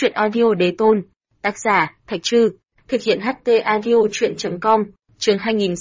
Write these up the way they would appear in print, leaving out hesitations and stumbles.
Chuyện audio đế tôn. Tác giả, Thạch Trư. Thực hiện HT audio chuyện.com. Chương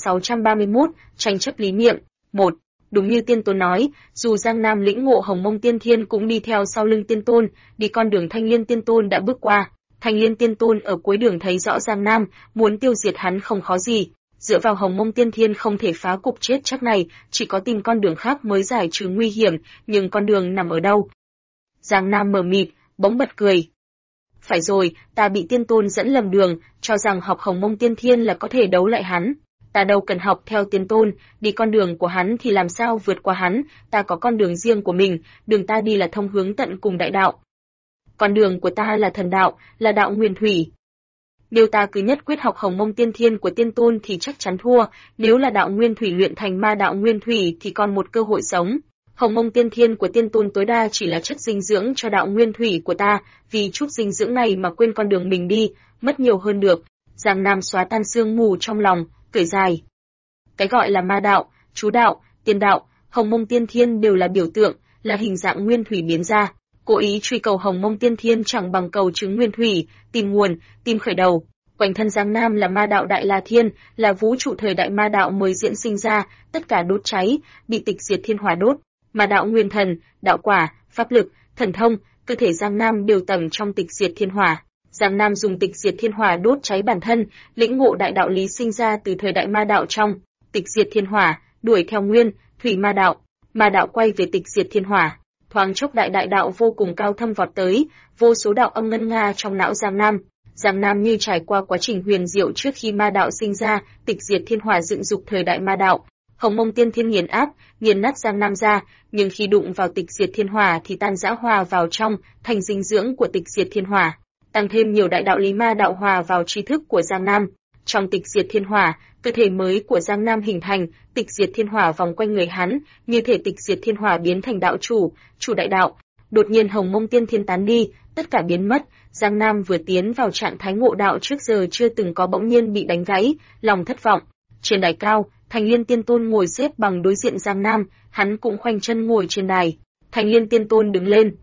2631, tranh chấp lý niệm. 1. Đúng như Tiên Tôn nói, dù Giang Nam lĩnh ngộ Hồng Mông Tiên Thiên cũng đi theo sau lưng Tiên Tôn, đi con đường Thanh Liên Tiên Tôn đã bước qua. Thanh Liên Tiên Tôn ở cuối đường thấy rõ Giang Nam, muốn tiêu diệt hắn không khó gì. Dựa vào Hồng Mông Tiên Thiên không thể phá cục chết chắc này, chỉ có tìm con đường khác mới giải trừ nguy hiểm, nhưng con đường nằm ở đâu? Giang Nam mờ mịt, bỗng bật cười. Phải rồi, ta bị Tiên Tôn dẫn lầm đường, cho rằng học Hồng Mông Tiên Thiên là có thể đấu lại hắn. Ta đâu cần học theo Tiên Tôn, đi con đường của hắn thì làm sao vượt qua hắn, ta có con đường riêng của mình, đường ta đi là thông hướng tận cùng đại đạo. Con đường của ta là thần đạo, là đạo nguyên thủy. Nếu ta cứ nhất quyết học Hồng Mông Tiên Thiên của Tiên Tôn thì chắc chắn thua, nếu là đạo nguyên thủy luyện thành ma đạo nguyên thủy thì còn một cơ hội sống. Hồng Mông Tiên Thiên của Tiên Tôn tối đa chỉ là chất dinh dưỡng cho đạo nguyên thủy của ta, vì chút dinh dưỡng này mà quên con đường mình đi, mất nhiều hơn được. Giang Nam xóa tan sương mù trong lòng, cười dài. Cái gọi là ma đạo, chú đạo, tiên đạo, Hồng Mông Tiên Thiên đều là biểu tượng, là hình dạng nguyên thủy biến ra. Cố ý truy cầu Hồng Mông Tiên Thiên chẳng bằng cầu chứng nguyên thủy, tìm nguồn, tìm khởi đầu. Quanh thân Giang Nam là ma đạo Đại La Thiên, là vũ trụ thời đại ma đạo mới diễn sinh ra, tất cả đốt cháy, bị tịch diệt thiên hỏa đốt. Ma đạo nguyên thần, đạo quả, pháp lực, thần thông, cơ thể Giang Nam đều tẩm trong tịch diệt thiên hỏa. Giang Nam dùng tịch diệt thiên hỏa đốt cháy bản thân, lĩnh ngộ đại đạo lý sinh ra từ thời đại ma đạo trong tịch diệt thiên hỏa, đuổi theo nguyên thủy ma đạo quay về tịch diệt thiên hỏa. Thoáng chốc đại đạo vô cùng cao thâm vọt tới, vô số đạo âm ngân nga trong não Giang Nam. Giang Nam như trải qua quá trình huyền diệu trước khi ma đạo sinh ra, tịch diệt thiên hỏa dựng dục thời đại ma đạo. Hồng Mông Tiên Thiên nghiền nát Giang Nam ra, nhưng khi đụng vào tịch diệt thiên hỏa thì tan rã hòa vào trong, thành dinh dưỡng của tịch diệt thiên hỏa. Tăng thêm nhiều đại đạo lý ma đạo hòa vào tri thức của Giang Nam. Trong tịch diệt thiên hỏa, cơ thể mới của Giang Nam hình thành, tịch diệt thiên hỏa vòng quanh người hắn, như thể tịch diệt thiên hỏa biến thành đạo chủ đại đạo. Đột nhiên Hồng Mông Tiên Thiên tán đi, tất cả biến mất, Giang Nam vừa tiến vào trạng thái ngộ đạo trước giờ chưa từng có bỗng nhiên bị đánh gãy, lòng thất vọng. Trên đài cao, Thanh Liên Tiên Tôn ngồi xếp bằng đối diện Giang Nam, hắn cũng khoanh chân ngồi trên đài. Thanh Liên Tiên Tôn đứng lên.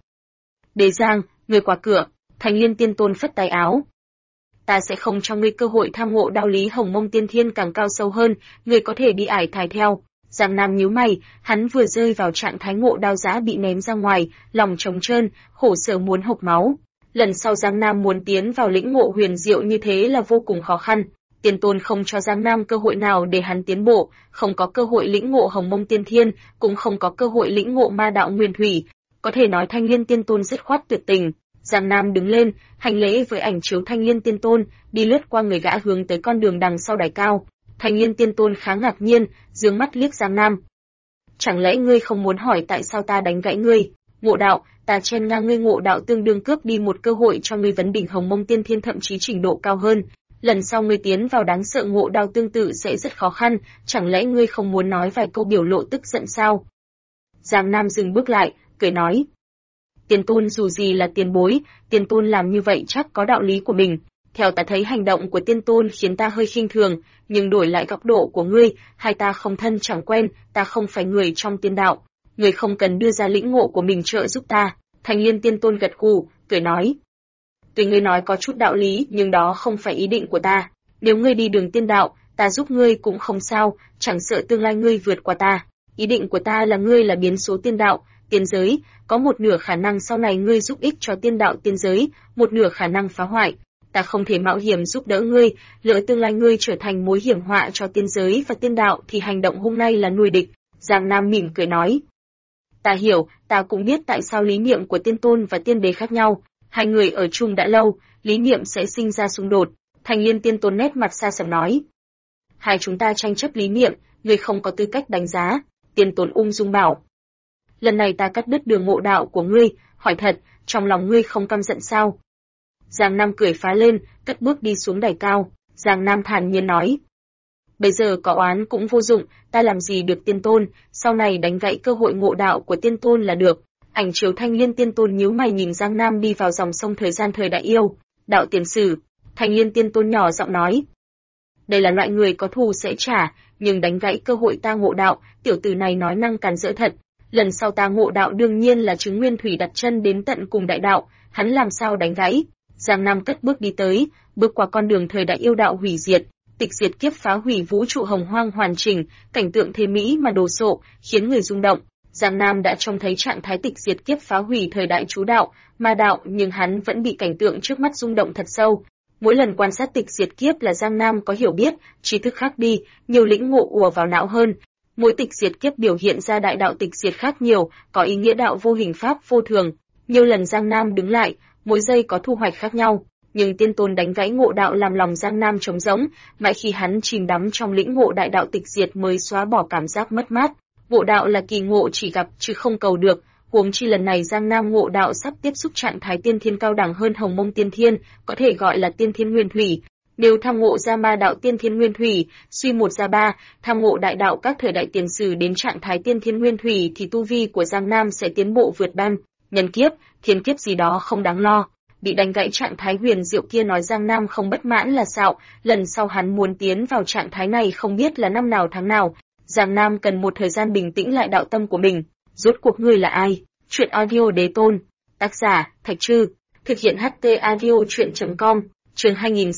Đế Giang, người qua cửa. Thanh Liên Tiên Tôn phất tay áo. Ta sẽ không cho ngươi cơ hội tham ngộ đạo lý Hồng Mông Tiên Thiên càng cao sâu hơn, ngươi có thể đi ải thải theo. Giang Nam nhíu mày, hắn vừa rơi vào trạng thái ngộ đao giã bị ném ra ngoài, lòng trống trơn, khổ sở muốn hộc máu. Lần sau Giang Nam muốn tiến vào lĩnh ngộ huyền diệu như thế là vô cùng khó khăn. Tiên Tôn không cho Giang Nam cơ hội nào để hắn tiến bộ, không có cơ hội lĩnh ngộ Hồng Mông Tiên Thiên, cũng không có cơ hội lĩnh ngộ ma đạo nguyên thủy. Có thể nói Thanh Liên Tiên Tôn dứt khoát tuyệt tình. Giang Nam đứng lên, hành lễ với ảnh chiếu Thanh Liên Tiên Tôn, đi lướt qua người gã hướng tới con đường đằng sau đài cao. Thanh Liên Tiên Tôn khá ngạc nhiên, dương mắt liếc Giang Nam. Chẳng lẽ ngươi không muốn hỏi tại sao ta đánh gãy ngươi? Ngộ đạo, ta chen ngang ngươi ngộ đạo tương đương cướp đi một cơ hội cho ngươi vấn đỉnh Hồng Mông Tiên Thiên thậm chí trình độ cao hơn. Lần sau ngươi tiến vào đáng sợ ngộ đạo tương tự sẽ rất khó khăn, chẳng lẽ ngươi không muốn nói vài câu biểu lộ tức giận sao? Giang Nam dừng bước lại, cười nói. Tiên Tôn dù gì là tiền bối, Tiên Tôn làm như vậy chắc có đạo lý của mình. Theo ta thấy hành động của Tiên Tôn khiến ta hơi khinh thường, nhưng đổi lại góc độ của ngươi, hai ta không thân chẳng quen, ta không phải người trong tiên đạo. Ngươi không cần đưa ra lĩnh ngộ của mình trợ giúp ta. Thanh Liên Tiên Tôn gật gù, cười nói. Tuy ngươi nói có chút đạo lý, nhưng đó không phải ý định của ta. Nếu ngươi đi đường tiên đạo, ta giúp ngươi cũng không sao, chẳng sợ tương lai ngươi vượt qua ta. Ý định của ta là ngươi là biến số tiên đạo, tiên giới, có một nửa khả năng sau này ngươi giúp ích cho tiên đạo tiên giới, một nửa khả năng phá hoại. Ta không thể mạo hiểm giúp đỡ ngươi, lỡ tương lai ngươi trở thành mối hiểm họa cho tiên giới và tiên đạo thì hành động hôm nay là nuôi địch. Giang Nam mỉm cười nói. Ta hiểu, ta cũng biết tại sao lý niệm của Tiên Tôn và tiên đế khác nhau. Hai người ở chung đã lâu, lý niệm sẽ sinh ra xung đột. Thanh Liên Tiên Tôn nét mặt xa sầm nói. Hai chúng ta tranh chấp lý niệm, ngươi không có tư cách đánh giá. Tiên Tôn ung dung bảo. Lần này ta cắt đứt đường ngộ đạo của ngươi, hỏi thật, trong lòng ngươi không căm giận sao? Giang Nam cười phá lên, cất bước đi xuống đài cao. Giang Nam thản nhiên nói. Bây giờ có oán cũng vô dụng, ta làm gì được Tiên Tôn, sau này đánh gãy cơ hội ngộ đạo của Tiên Tôn là được. Ảnh chiếu Thanh Liên Tiên Tôn nhíu mày nhìn Giang Nam đi vào dòng sông thời gian thời đại yêu. Đạo tiền sử, Thanh Liên Tiên Tôn nhỏ giọng nói. Đây là loại người có thù sẽ trả, nhưng đánh gãy cơ hội ta ngộ đạo, tiểu tử này nói năng càn rỡ thật. Lần sau ta ngộ đạo đương nhiên là chứng nguyên thủy đặt chân đến tận cùng đại đạo, hắn làm sao đánh gãy? Giang Nam cất bước đi tới, bước qua con đường thời đại yêu đạo hủy diệt, tịch diệt kiếp phá hủy vũ trụ hồng hoang hoàn chỉnh, cảnh tượng thế mỹ mà đồ sộ, khiến người rung động. Giang Nam đã trông thấy trạng thái tịch diệt kiếp phá hủy thời đại chú đạo, ma đạo, nhưng hắn vẫn bị cảnh tượng trước mắt rung động thật sâu. Mỗi lần quan sát tịch diệt kiếp là Giang Nam có hiểu biết, trí thức khác đi, nhiều lĩnh ngộ ùa vào não hơn. Mỗi tịch diệt kiếp biểu hiện ra đại đạo tịch diệt khác nhiều, có ý nghĩa đạo vô hình pháp vô thường. Nhiều lần Giang Nam đứng lại, mỗi giây có thu hoạch khác nhau, nhưng tiên tôn đánh gãy ngộ đạo làm lòng Giang Nam trống rỗng, mãi khi hắn chìm đắm trong lĩnh ngộ đại đạo tịch diệt mới xóa bỏ cảm giác mất mát. Ngộ đạo là kỳ ngộ chỉ gặp chứ không cầu được, huống chi lần này Giang Nam ngộ đạo sắp tiếp xúc trạng thái tiên thiên cao đẳng hơn Hồng Mông Tiên Thiên, có thể gọi là tiên thiên nguyên thủy. Nếu tham ngộ ra ma đạo tiên thiên nguyên thủy, suy một ra ba, tham ngộ đại đạo các thời đại tiền sử đến trạng thái tiên thiên nguyên thủy thì tu vi của Giang Nam sẽ tiến bộ vượt ban, nhân kiếp, thiên kiếp gì đó không đáng lo. Bị đánh gãy trạng thái huyền diệu kia nói Giang Nam không bất mãn là xạo, lần sau hắn muốn tiến vào trạng thái này không biết là năm nào tháng nào. Giang Nam cần một thời gian bình tĩnh lại đạo tâm của mình. Rốt cuộc ngươi là ai? Chuyện audio đế tôn. Tác giả, Thạch Trư. Thực hiện HT audio chuyện.com. Chương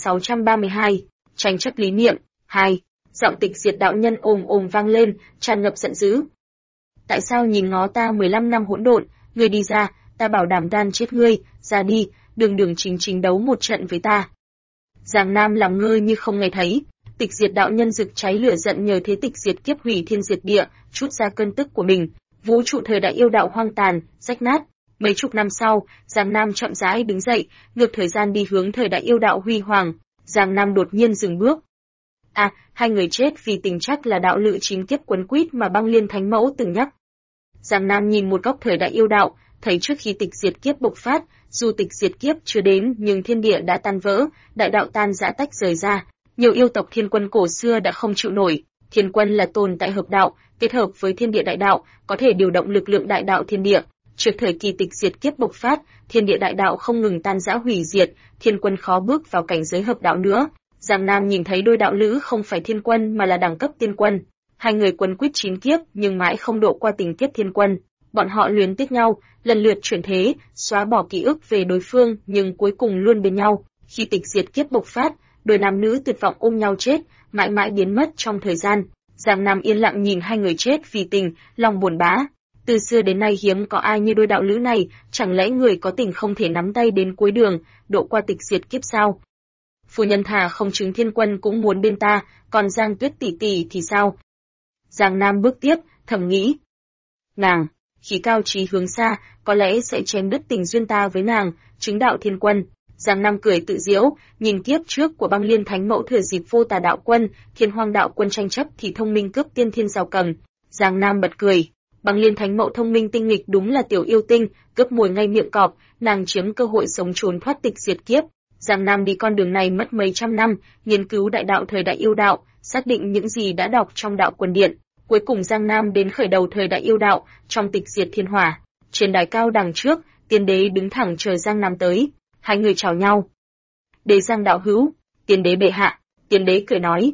2632. Tranh chấp lý niệm. 2. Giọng tịch diệt đạo nhân ồm ồm vang lên, tràn ngập giận dữ. Tại sao nhìn ngó ta 15 năm hỗn độn, ngươi đi ra, ta bảo đảm đan chết ngươi, ra đi, đường đường chính chính đấu một trận với ta. Giang Nam làm ngơ như không nghe thấy. Tịch diệt đạo nhân rực cháy lửa giận nhờ thế tịch diệt kiếp hủy thiên diệt địa, chút ra cơn tức của mình. Vũ trụ thời đại yêu đạo hoang tàn, rách nát. Mấy chục năm sau, Giang Nam chậm rãi đứng dậy, ngược thời gian đi hướng thời đại yêu đạo huy hoàng. Giang Nam đột nhiên dừng bước. À, hai người chết vì tình chắc là đạo lự chính kiếp quấn quýt mà Băng Liên Thánh Mẫu từng nhắc. Giang Nam nhìn một góc thời đại yêu đạo, thấy trước khi tịch diệt kiếp bộc phát, dù tịch diệt kiếp chưa đến nhưng thiên địa đã tan vỡ, đại đạo tan rã tách rời ra. Nhiều yêu tộc thiên quân cổ xưa đã không chịu nổi. Thiên quân là tồn tại hợp đạo, kết hợp với thiên địa đại đạo, có thể điều động lực lượng đại đạo thiên địa. Trước thời kỳ tịch diệt kiếp bộc phát, thiên địa đại đạo không ngừng tan rã hủy diệt, thiên quân khó bước vào cảnh giới hợp đạo nữa. Giang Nam nhìn thấy đôi đạo lữ không phải thiên quân mà là đẳng cấp tiên quân. Hai người quấn quýt 9 kiếp nhưng mãi không độ qua tình kiếp thiên quân. Bọn họ luyến tiếc nhau, lần lượt chuyển thế, xóa bỏ ký ức về đối phương nhưng cuối cùng luôn bên nhau. Khi tịch diệt kiếp bộc phát, đôi nam nữ tuyệt vọng ôm nhau chết, mãi mãi biến mất trong thời gian. Giang Nam yên lặng nhìn hai người chết vì tình, lòng buồn bã. Từ xưa đến nay hiếm có ai như đôi đạo lữ này, chẳng lẽ người có tình không thể nắm tay đến cuối đường, độ qua tịch diệt kiếp sao? Phu nhân thà không chứng thiên quân cũng muốn bên ta, còn Giang Tuyết tỷ tỷ thì sao? Giang Nam bước tiếp, thầm nghĩ. Nàng, khí cao trí hướng xa, có lẽ sẽ chém đứt tình duyên ta với nàng, chứng đạo thiên quân. Giang Nam cười tự giễu, nhìn kiếp trước của Băng Liên Thánh Mẫu thừa dịp Vô Tà đạo quân, Thiên Hoang đạo quân tranh chấp thì thông minh cướp tiên thiên rào cầm. Giang Nam bật cười, Băng Liên Thánh Mẫu thông minh tinh nghịch đúng là tiểu yêu tinh, cướp mồi ngay miệng cọp, nàng chiếm cơ hội sống trốn thoát tịch diệt kiếp. Giang Nam đi con đường này mất mấy trăm năm, nghiên cứu đại đạo thời đại yêu đạo, xác định những gì đã đọc trong đạo quần điện. Cuối cùng Giang Nam đến khởi đầu thời đại yêu đạo, trong tịch diệt thiên hỏa. Trên đài cao đằng trước, tiên đế đứng thẳng chờ Giang Nam tới. Hai người chào nhau. Đế Giang đạo hữu, tiên đế bệ hạ, tiên đế cười nói.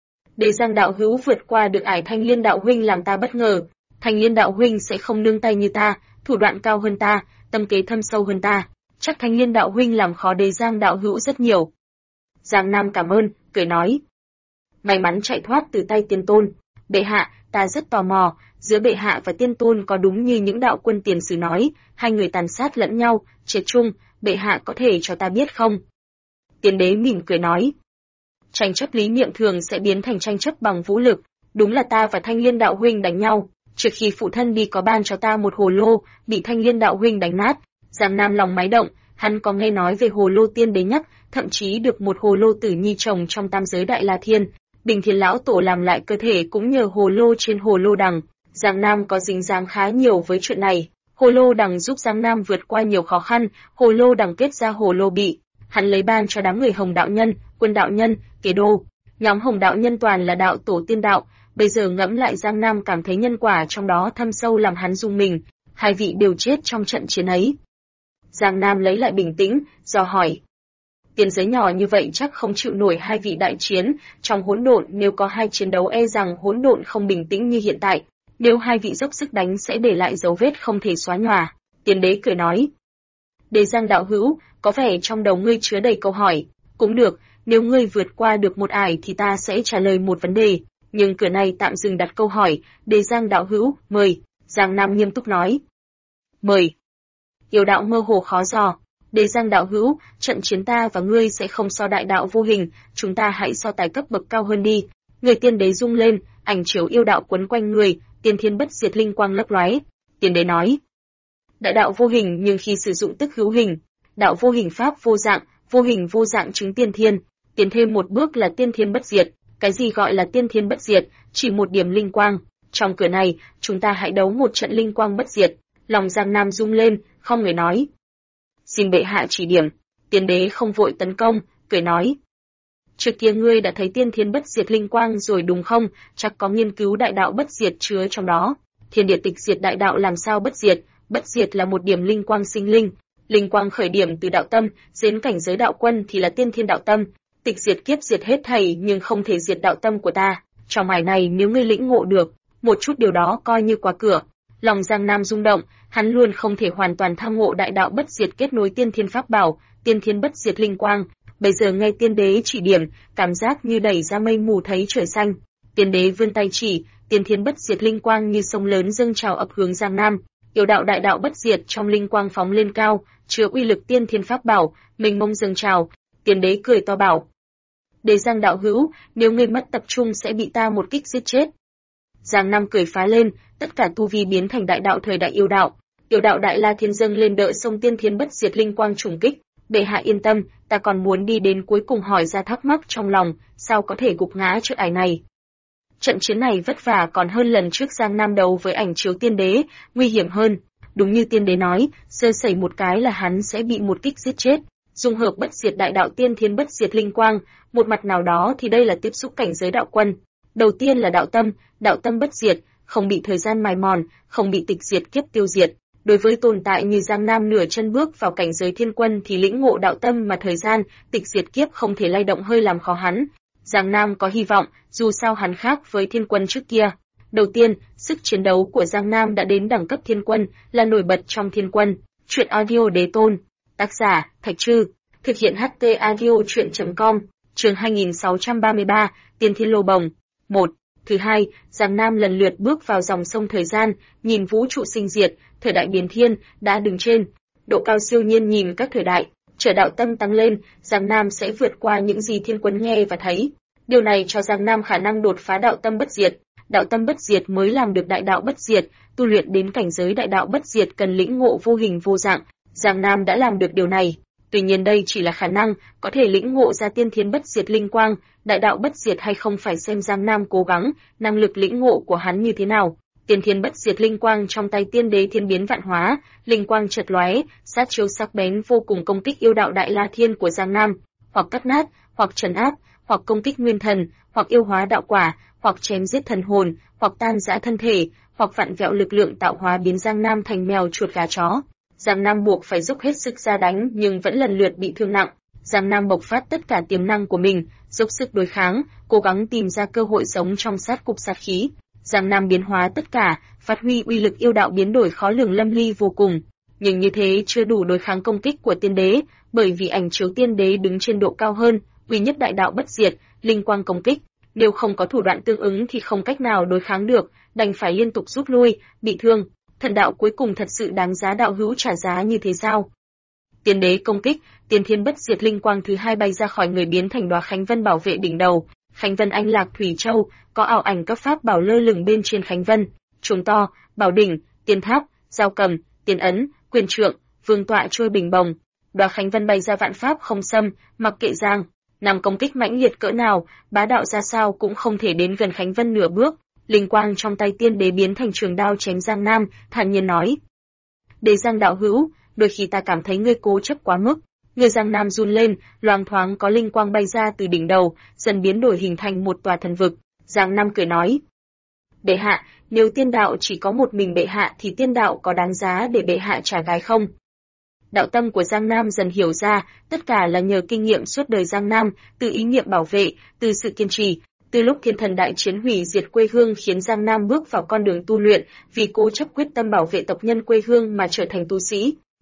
Đế Giang đạo hữu vượt qua được ải Thanh Liên đạo huynh làm ta bất ngờ. Thanh Liên đạo huynh sẽ không nương tay như ta, thủ đoạn cao hơn ta, tâm kế thâm sâu hơn ta. Chắc Thanh Liên đạo huynh làm khó Đế Giang đạo hữu rất nhiều. Giang Nam cảm ơn, cười nói. May mắn chạy thoát từ tay tiên tôn. Bệ hạ, ta rất tò mò, giữa bệ hạ và tiên tôn có đúng như những đạo quân tiền sử nói, hai người tàn sát lẫn nhau, chết chung, bệ hạ có thể cho ta biết không? Tiên đế mỉm cười nói. Tranh chấp lý niệm thường sẽ biến thành tranh chấp bằng vũ lực, đúng là ta và Thanh Liên đạo huynh đánh nhau, trước khi phụ thân đi có ban cho ta một hồ lô, bị Thanh Liên đạo huynh đánh nát. Giang Nam lòng máy động, hắn có nghe nói về hồ lô tiên đế nhắc, thậm chí được một hồ lô tử nhi trồng trong tam giới Đại La Thiên. Bình Thiên lão tổ làm lại cơ thể cũng nhờ hồ lô trên hồ lô đằng. Giang Nam có dính dáng khá nhiều với chuyện này. Hồ lô đằng giúp Giang Nam vượt qua nhiều khó khăn, hồ lô đằng kết ra hồ lô bị. Hắn lấy ban cho đám người Hồng đạo nhân, Quân đạo nhân, Kế đô. Nhóm Hồng đạo nhân toàn là đạo tổ tiên đạo. Bây giờ ngẫm lại Giang Nam cảm thấy nhân quả trong đó thâm sâu làm hắn rung mình. Hai vị đều chết trong trận chiến ấy. Giang Nam lấy lại bình tĩnh, dò hỏi. Tiên giới nhỏ như vậy chắc không chịu nổi hai vị đại chiến, trong hỗn độn nếu có hai chiến đấu e rằng hỗn độn không bình tĩnh như hiện tại, nếu hai vị dốc sức đánh sẽ để lại dấu vết không thể xóa nhòa. Tiên đế cười nói. Đề Giang đạo hữu, có vẻ trong đầu ngươi chứa đầy câu hỏi. Cũng được, nếu ngươi vượt qua được một ải thì ta sẽ trả lời một vấn đề. Nhưng cửa này tạm dừng đặt câu hỏi, Đề Giang đạo hữu, mời. Giang Nam nghiêm túc nói. Mời. Yêu đạo mơ hồ khó dò. Đề Giang đạo hữu, trận chiến ta và ngươi sẽ không so đại đạo vô hình, chúng ta hãy so tài cấp bậc cao hơn đi. Người tiên đế rung lên, ảnh chiếu yêu đạo quấn quanh người, tiên thiên bất diệt linh quang lấp lóe. Tiên đế nói. Đại đạo vô hình nhưng khi sử dụng tức hữu hình. Đạo vô hình pháp vô dạng chứng tiên thiên. Tiến thêm một bước là tiên thiên bất diệt. Cái gì gọi là tiên thiên bất diệt? Chỉ một điểm linh quang. Trong cửa này, chúng ta hãy đấu một trận linh quang bất diệt. Lòng Giang Nam rung lên, không người nói. Xin bệ hạ chỉ điểm. Tiên đế không vội tấn công, cười nói. Trước kia ngươi đã thấy tiên thiên bất diệt linh quang rồi đúng không? Chắc có nghiên cứu đại đạo bất diệt chứa trong đó. Thiên địa tịch diệt đại đạo làm sao bất diệt? Bất diệt là một điểm linh quang sinh linh. Linh quang khởi điểm từ đạo tâm, đến cảnh giới đạo quân thì là tiên thiên đạo tâm. Tịch diệt kiếp diệt hết thảy nhưng không thể diệt đạo tâm của ta. Trong mải này nếu ngươi lĩnh ngộ được, một chút điều đó coi như qua cửa. Lòng Giang Nam rung động, hắn luôn không thể hoàn toàn tham ngộ đại đạo bất diệt kết nối tiên thiên pháp bảo, tiên thiên bất diệt linh quang. Bây giờ nghe tiên đế chỉ điểm, cảm giác như đẩy ra mây mù thấy trời xanh. Tiên đế vươn tay chỉ, tiên thiên bất diệt linh quang như sông lớn dâng trào ập hướng Giang Nam. Yêu đạo đại đạo bất diệt trong linh quang phóng lên cao, chứa uy lực tiên thiên pháp bảo, mênh mông dâng trào. Tiên đế cười to bảo: Đề Giang đạo hữu, nếu ngươi mất tập trung sẽ bị ta một kích giết chết. Giang Nam cười phá lên, tất cả tu vi biến thành đại đạo thời đại yêu đạo. Yêu đạo đại la thiên dâng lên đỡ sông tiên thiên bất diệt linh quang trùng kích. Bệ hạ yên tâm, ta còn muốn đi đến cuối cùng hỏi ra thắc mắc trong lòng, sao có thể gục ngã trước ải này. Trận chiến này vất vả còn hơn lần trước Giang Nam đấu với ảnh chiếu tiên đế, nguy hiểm hơn. Đúng như tiên đế nói, sơ sẩy một cái là hắn sẽ bị một kích giết chết. Dung hợp bất diệt đại đạo tiên thiên bất diệt linh quang, một mặt nào đó thì đây là tiếp xúc cảnh giới đạo quân. Đầu tiên là đạo tâm bất diệt, không bị thời gian mài mòn, không bị tịch diệt kiếp tiêu diệt. Đối với tồn tại như Giang Nam nửa chân bước vào cảnh giới thiên quân thì lĩnh ngộ đạo tâm mà thời gian, tịch diệt kiếp không thể lay động hơi làm khó hắn. Giang Nam có hy vọng, dù sao hắn khác với thiên quân trước kia. Đầu tiên, sức chiến đấu của Giang Nam đã đến đẳng cấp thiên quân, là nổi bật trong thiên quân. Truyện audio đế tôn. Tác giả, Thạch Trư. Thực hiện HT audio truyện.com. Chương 2633, Tiên Thiên Lô Bồng. 1. Thứ hai, Giang Nam lần lượt bước vào dòng sông thời gian, nhìn vũ trụ sinh diệt, thời đại biến thiên, đã đứng trên độ cao siêu nhiên nhìn các thời đại, chờ đạo tâm tăng lên, Giang Nam sẽ vượt qua những gì thiên quân nghe và thấy. Điều này cho Giang Nam khả năng đột phá đạo tâm bất diệt. Đạo tâm bất diệt mới làm được đại đạo bất diệt, tu luyện đến cảnh giới đại đạo bất diệt cần lĩnh ngộ vô hình vô dạng. Giang Nam đã làm được điều này. Tuy nhiên đây chỉ là khả năng, có thể lĩnh ngộ ra tiên thiên bất diệt linh quang, đại đạo bất diệt hay không phải xem Giang Nam cố gắng, năng lực lĩnh ngộ của hắn như thế nào. Tiên thiên bất diệt linh quang trong tay tiên đế thiên biến vạn hóa, linh quang chợt lóe, sát chiêu sắc bén vô cùng công kích yêu đạo đại la thiên của Giang Nam, hoặc cắt nát, hoặc trấn áp, hoặc công kích nguyên thần, hoặc yêu hóa đạo quả, hoặc chém giết thần hồn, hoặc tan rã thân thể, hoặc vặn vẹo lực lượng tạo hóa biến Giang Nam thành mèo chuột gà chó. Giang Nam buộc phải dốc hết sức ra đánh nhưng vẫn lần lượt bị thương nặng. Giang Nam bộc phát tất cả tiềm năng của mình, dốc sức đối kháng, cố gắng tìm ra cơ hội sống trong sát cục sát khí. Giang Nam biến hóa tất cả, phát huy uy lực yêu đạo biến đổi khó lường lâm ly vô cùng. Nhưng như thế chưa đủ đối kháng công kích của tiên đế, bởi vì ảnh chiếu tiên đế đứng trên độ cao hơn, uy nhất đại đạo bất diệt, linh quang công kích. Nếu không có thủ đoạn tương ứng thì không cách nào đối kháng được, đành phải liên tục rút lui, bị thương. Thần đạo cuối cùng thật sự đáng giá đạo hữu trả giá như thế sao? Tiên đế công kích, tiên thiên bất diệt linh quang thứ hai bay ra khỏi người biến thành đóa khánh vân bảo vệ đỉnh đầu. Khánh vân anh lạc thủy châu, có ảo ảnh các pháp bảo lơ lửng bên trên khánh vân, chuông to, bảo đỉnh, tiên tháp, dao cầm, tiên ấn, quyền trượng, vương tọa trôi bình bồng. Đóa khánh vân bay ra vạn pháp không xâm, mặc kệ Giang Nam công kích mãnh liệt cỡ nào, bá đạo ra sao cũng không thể đến gần khánh vân nửa bước. Linh quang trong tay tiên đế biến thành trường đao chém Giang Nam, thản nhiên nói: Đề Giang đạo hữu, đôi khi ta cảm thấy ngươi cố chấp quá mức. Người Giang Nam run lên, loáng thoáng có linh quang bay ra từ đỉnh đầu, dần biến đổi hình thành một tòa thần vực. Giang Nam cười nói: Bệ hạ, nếu tiên đạo chỉ có một mình bệ hạ thì tiên đạo có đáng giá để bệ hạ trả gái không? Đạo tâm của Giang Nam dần hiểu ra, tất cả là nhờ kinh nghiệm suốt đời Giang Nam, từ ý niệm bảo vệ, từ sự kiên trì. Từ lúc thiên thần đại chiến hủy diệt quê hương khiến Giang Nam bước vào con đường tu luyện, vì cố chấp quyết tâm bảo vệ tộc nhân quê hương mà trở thành tu sĩ.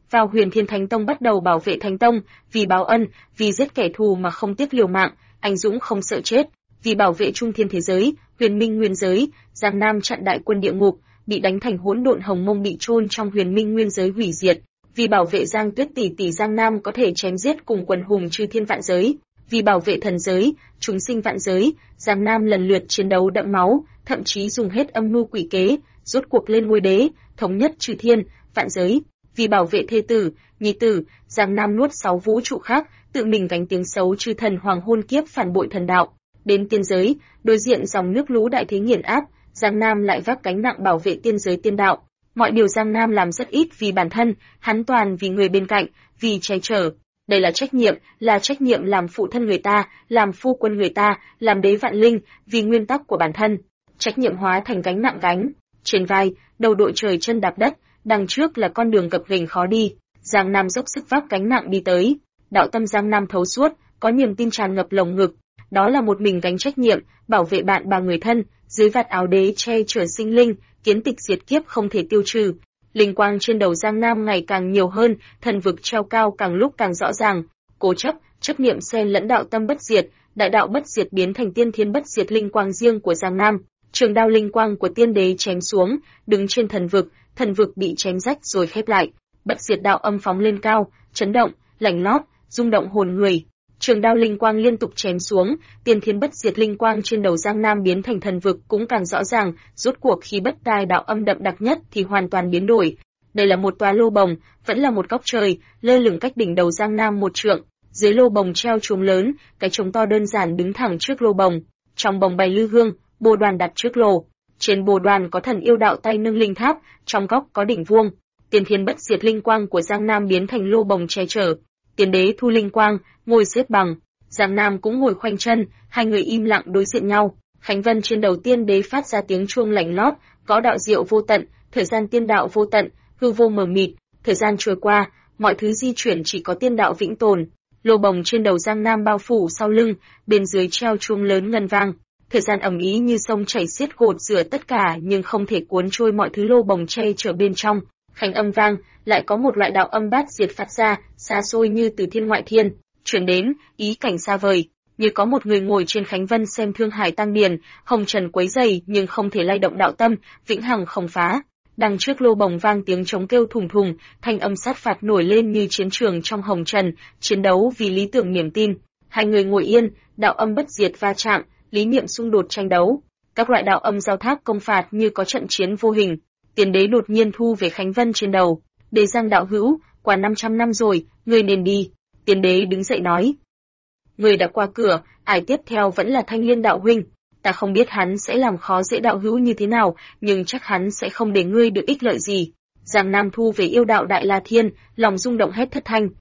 vào Huyền Thiên Thánh Tông bắt đầu bảo vệ Thánh Tông, vì báo ân, vì giết kẻ thù mà không tiếc liều mạng, anh dũng không sợ chết, vì bảo vệ trung thiên thế giới, Huyền Minh Nguyên giới, Giang Nam chặn đại quân địa ngục, bị đánh thành hỗn độn, Hồng Mông bị chôn trong Huyền Minh Nguyên giới hủy diệt, vì bảo vệ Giang Tuyết tỷ tỷ, Giang Nam có thể chém giết cùng quần hùng chư thiên vạn giới, vì bảo vệ thần giới, chúng sinh vạn giới, Giang Nam lần lượt chiến đấu đẫm máu, thậm chí dùng hết âm mưu quỷ kế, rốt cuộc lên ngôi đế, thống nhất chư thiên, vạn giới, vì bảo vệ thê tử, nhi tử, Giang Nam nuốt 6 vũ trụ khác, tự mình gánh tiếng xấu chư thần hoàng hôn kiếp phản bội thần đạo. Đến tiên giới, đối diện dòng nước lũ đại thế nghiền áp, Giang Nam lại vác gánh nặng bảo vệ tiên giới tiên đạo. Mọi điều Giang Nam làm rất ít vì bản thân, hắn toàn vì người bên cạnh, vì che chở. Đây là trách nhiệm làm phụ thân người ta, làm phu quân người ta, làm đế vạn linh, vì nguyên tắc của bản thân. Trách nhiệm hóa thành gánh nặng gánh, trên vai, đầu đội trời chân đạp đất, đằng trước là con đường gập ghềnh khó đi. Giang Nam dốc sức vác gánh nặng đi tới. Đạo tâm Giang Nam thấu suốt, có niềm tin tràn ngập lồng ngực. Đó là một mình gánh trách nhiệm, bảo vệ bạn bà người thân, dưới vạt áo đế che chở sinh linh, kiến tịch diệt kiếp không thể tiêu trừ. Linh quang trên đầu Giang Nam ngày càng nhiều hơn, thần vực treo cao càng lúc càng rõ ràng. Cố chấp niệm xen lẫn đạo tâm bất diệt, đại đạo bất diệt biến thành tiên thiên bất diệt linh quang riêng của Giang Nam. Trường đao linh quang của tiên đế chém xuống, đứng trên thần vực bị chém rách rồi khép lại. Bất diệt đạo âm phóng lên cao, chấn động, lạnh lót, rung động hồn người. Trường đao linh quang liên tục chém xuống, tiên thiên bất diệt linh quang trên đầu Giang Nam biến thành thần vực cũng càng rõ ràng, rốt cuộc khi bất tai đạo âm đậm đặc nhất thì hoàn toàn biến đổi. Đây là một tòa lô bồng, vẫn là một góc trời, lơ lửng cách đỉnh đầu Giang Nam 1 trượng. Dưới lô bồng treo chuông lớn, cái trống to đơn giản đứng thẳng trước lô bồng. Trong bồng bày lư hương, bồ đoàn đặt trước lô. Trên bồ đoàn có thần yêu đạo tay nâng linh tháp, trong góc có đỉnh vuông. Tiên thiên bất diệt linh quang của Giang Nam biến thành lô bồng che chở. Tiên đế thu linh quang, ngồi xếp bằng. Giang Nam cũng ngồi khoanh chân, hai người im lặng đối diện nhau. Khánh vân trên đầu tiên đế phát ra tiếng chuông lạnh lót, có đạo diệu vô tận, thời gian tiên đạo vô tận, hư vô mờ mịt, thời gian trôi qua, mọi thứ di chuyển chỉ có tiên đạo vĩnh tồn. Lô bồng trên đầu Giang Nam bao phủ sau lưng, bên dưới treo chuông lớn ngân vang. Thời gian ầm ĩ như sông chảy xiết gột rửa tất cả nhưng không thể cuốn trôi mọi thứ lô bồng che chở bên trong. Khánh âm vang, lại có một loại đạo âm bát diệt phát ra, xa xôi như từ thiên ngoại thiên, truyền đến, ý cảnh xa vời, như có một người ngồi trên khánh vân xem thương hải tăng điền, hồng trần quấy dày nhưng không thể lay động đạo tâm, vĩnh hằng không phá. Đằng trước lô bồng vang tiếng trống kêu thùng thùng, thanh âm sát phạt nổi lên như chiến trường trong hồng trần, chiến đấu vì lý tưởng niềm tin. Hai người ngồi yên, đạo âm bất diệt va chạm, lý niệm xung đột tranh đấu. Các loại đạo âm giao thác công phạt như có trận chiến vô hình. Tiền đế đột nhiên thu về khánh vân trên đầu. Đế Giang đạo hữu, qua 500 năm rồi, ngươi nên đi. Tiền đế đứng dậy nói. Ngươi đã qua cửa, ai tiếp theo vẫn là Thanh Liên đạo huynh. Ta không biết hắn sẽ làm khó dễ đạo hữu như thế nào, nhưng chắc hắn sẽ không để ngươi được ích lợi gì. Giang Nam thu về yêu đạo Đại La Thiên, lòng rung động hết thất thanh.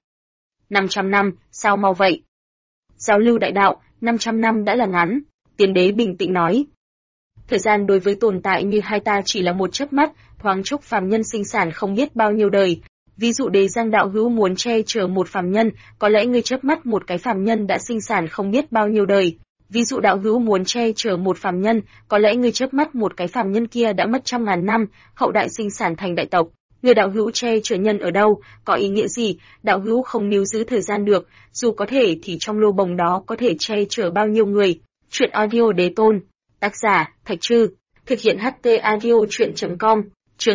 500 năm, sao mau vậy? Giao lưu đại đạo, 500 năm đã là ngắn. Tiền đế bình tĩnh nói. Thời gian đối với tồn tại như hai ta chỉ là một chớp mắt, thoáng chốc phàm nhân sinh sản không biết bao nhiêu đời. Ví dụ Đế Giang đạo hữu muốn che chở một phàm nhân, có lẽ ngươi chớp mắt một cái phàm nhân đã sinh sản không biết bao nhiêu đời. Ví dụ đạo hữu muốn che chở một phàm nhân, có lẽ ngươi chớp mắt một cái phàm nhân kia đã mất trăm ngàn năm, hậu đại sinh sản thành đại tộc. Người đạo hữu che chở nhân ở đâu, có ý nghĩa gì? Đạo hữu không níu giữ thời gian được, dù có thể thì trong lô bồng đó có thể che chở bao nhiêu người. Truyện audio Đế Tôn, tác giả Thạch Trư, thực hiện HT audio truyện.com, chương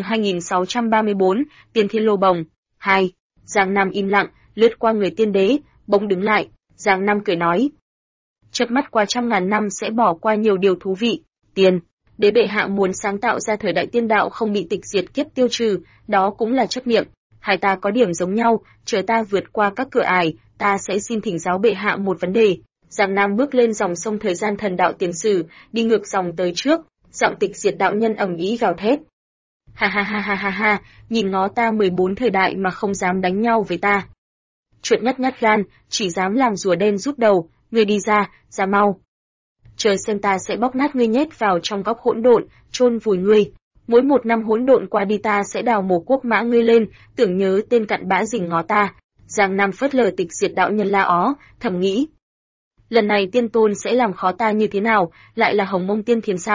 2634, Tiên Thiên Lô Bồng. 2. Giang Nam im lặng, lướt qua người tiên đế, bỗng đứng lại. Giang Nam cười nói. Chớp mắt qua trăm ngàn năm sẽ bỏ qua nhiều điều thú vị. Tiên đế bệ hạ muốn sáng tạo ra thời đại tiên đạo không bị tịch diệt kiếp tiêu trừ, đó cũng là chấp niệm. Hai ta có điểm giống nhau, chờ ta vượt qua các cửa ải, ta sẽ xin thỉnh giáo bệ hạ một vấn đề. Giang Nam bước lên dòng sông thời gian thần đạo tiền sử, đi ngược dòng tới trước, giọng tịch diệt đạo nhân ầm ĩ gào thét. Ha ha ha ha ha ha, nhìn ngó ta 14 thời đại mà không dám đánh nhau với ta. Chuột ngắt gan, chỉ dám làm rùa đen rút đầu, ngươi đi ra mau. Chờ xem ta sẽ bóc nát ngươi nhét vào trong góc hỗn độn, chôn vùi ngươi. Mỗi một năm hỗn độn qua đi ta sẽ đào mồ quốc mã ngươi lên, tưởng nhớ tên cặn bã rình ngó ta. Giang Nam phớt lờ tịch diệt đạo nhân la ó, thầm nghĩ. Lần này tiên tôn sẽ làm khó ta như thế nào, lại là Hồng Mông Tiên Thiền sao?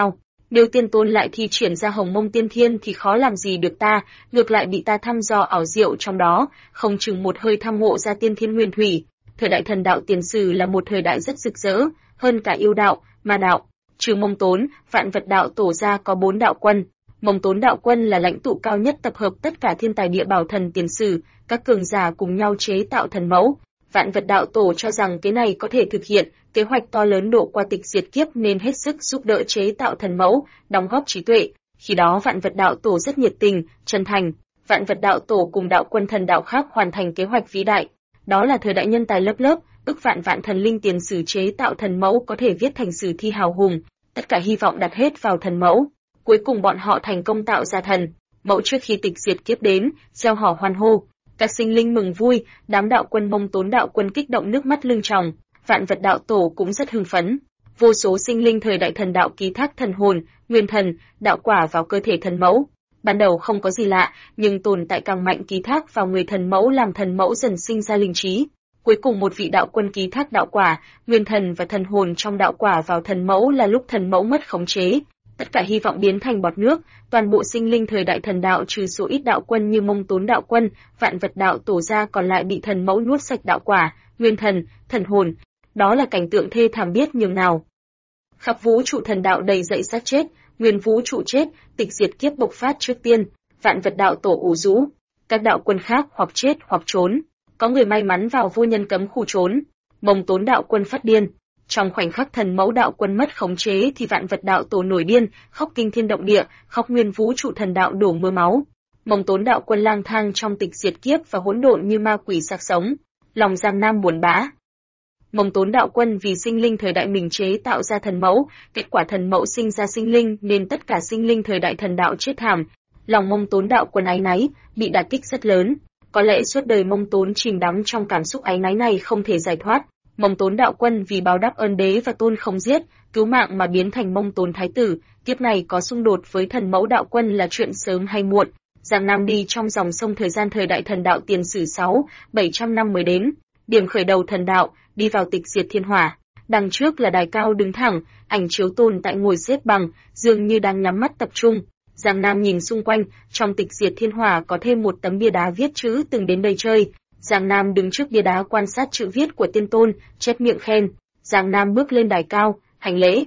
Nếu Tiên Tôn lại thi triển ra Hồng Mông Tiên Thiên thì khó làm gì được ta, ngược lại bị ta thăm dò ảo diệu trong đó, không chừng một hơi thăm ngộ ra tiên thiên nguyên thủy. Thời đại thần đạo tiền sử là một thời đại rất rực rỡ, hơn cả yêu đạo, ma đạo. Trừ Mông Tốn, Vạn Vật Đạo Tổ ra có 4 đạo quân. Mông Tốn đạo quân là lãnh tụ cao nhất tập hợp tất cả thiên tài địa bảo thần tiền sử, các cường giả cùng nhau chế tạo thần mẫu. Vạn Vật Đạo Tổ cho rằng cái này có thể thực hiện, kế hoạch to lớn độ qua tịch diệt kiếp nên hết sức giúp đỡ chế tạo thần mẫu, đóng góp trí tuệ. Khi đó Vạn Vật Đạo Tổ rất nhiệt tình, chân thành. Vạn Vật Đạo Tổ cùng đạo quân thần đạo khác hoàn thành kế hoạch vĩ đại. Đó là thời đại nhân tài lớp lớp, ức vạn vạn thần linh tiền sử chế tạo thần mẫu có thể viết thành sử thi hào hùng, tất cả hy vọng đặt hết vào thần mẫu. Cuối cùng bọn họ thành công tạo ra thần mẫu trước khi tịch diệt kiếp đến, gieo hò hoan hô. Các sinh linh mừng vui, đám đạo quân Mông Tốn đạo quân kích động nước mắt lưng tròng, Vạn Vật Đạo Tổ cũng rất hưng phấn. Vô số sinh linh thời đại thần đạo ký thác thần hồn, nguyên thần, đạo quả vào cơ thể thần mẫu. Ban đầu không có gì lạ, nhưng tồn tại càng mạnh ký thác vào người thần mẫu làm thần mẫu dần sinh ra linh trí. Cuối cùng một vị đạo quân ký thác đạo quả, nguyên thần và thần hồn trong đạo quả vào thần mẫu là lúc thần mẫu mất khống chế. Tất cả hy vọng biến thành bọt nước, toàn bộ sinh linh thời đại thần đạo trừ số ít đạo quân như Mông Tốn đạo quân, Vạn Vật Đạo Tổ ra còn lại bị thần mẫu nuốt sạch đạo quả, nguyên thần, thần hồn. Đó là cảnh tượng thê thảm biết nhường nào. Khắp vũ trụ thần đạo đầy dậy xác chết, nguyên vũ trụ chết, tịch diệt kiếp bộc phát trước tiên, Vạn Vật Đạo Tổ ủ rũ. Các đạo quân khác hoặc chết hoặc trốn, có người may mắn vào vô nhân cấm khu trốn. Mông Tốn đạo quân phát điên. Trong khoảnh khắc thần mẫu đạo quân mất khống chế thì Vạn Vật Đạo Tổ nổi điên, khóc kinh thiên động địa, khóc nguyên vũ trụ thần đạo đổ mưa máu. Mông Tốn đạo quân lang thang trong tịch diệt kiếp và hỗn độn như ma quỷ xác sống, lòng Giang Nam buồn bã. Mông Tốn đạo quân vì sinh linh thời đại mình chế tạo ra thần mẫu, kết quả thần mẫu sinh ra sinh linh nên tất cả sinh linh thời đại thần đạo chết thảm. Lòng Mông Tốn đạo quân áy náy, bị đả kích rất lớn. Có lẽ suốt đời Mông Tốn chìm đắm trong cảm xúc áy náy này không thể giải thoát. Mông Tốn đạo quân vì báo đáp ơn đế và tôn không giết, cứu mạng mà biến thành Mông Tốn thái tử, kiếp này có xung đột với thần mẫu đạo quân là chuyện sớm hay muộn. Giang Nam đi trong dòng sông thời gian thời đại thần đạo tiền sử 600-700 năm mới đến, điểm khởi đầu thần đạo, đi vào tịch diệt thiên hỏa. Đằng trước là đài cao đứng thẳng, ảnh chiếu tồn tại ngồi xếp bằng, dường như đang nhắm mắt tập trung. Giang Nam nhìn xung quanh, trong tịch diệt thiên hỏa có thêm một tấm bia đá viết chữ từng đến đây chơi. Giang Nam đứng trước bia đá quan sát chữ viết của Tiên Tôn, chép miệng khen. Giang Nam bước lên đài cao, hành lễ.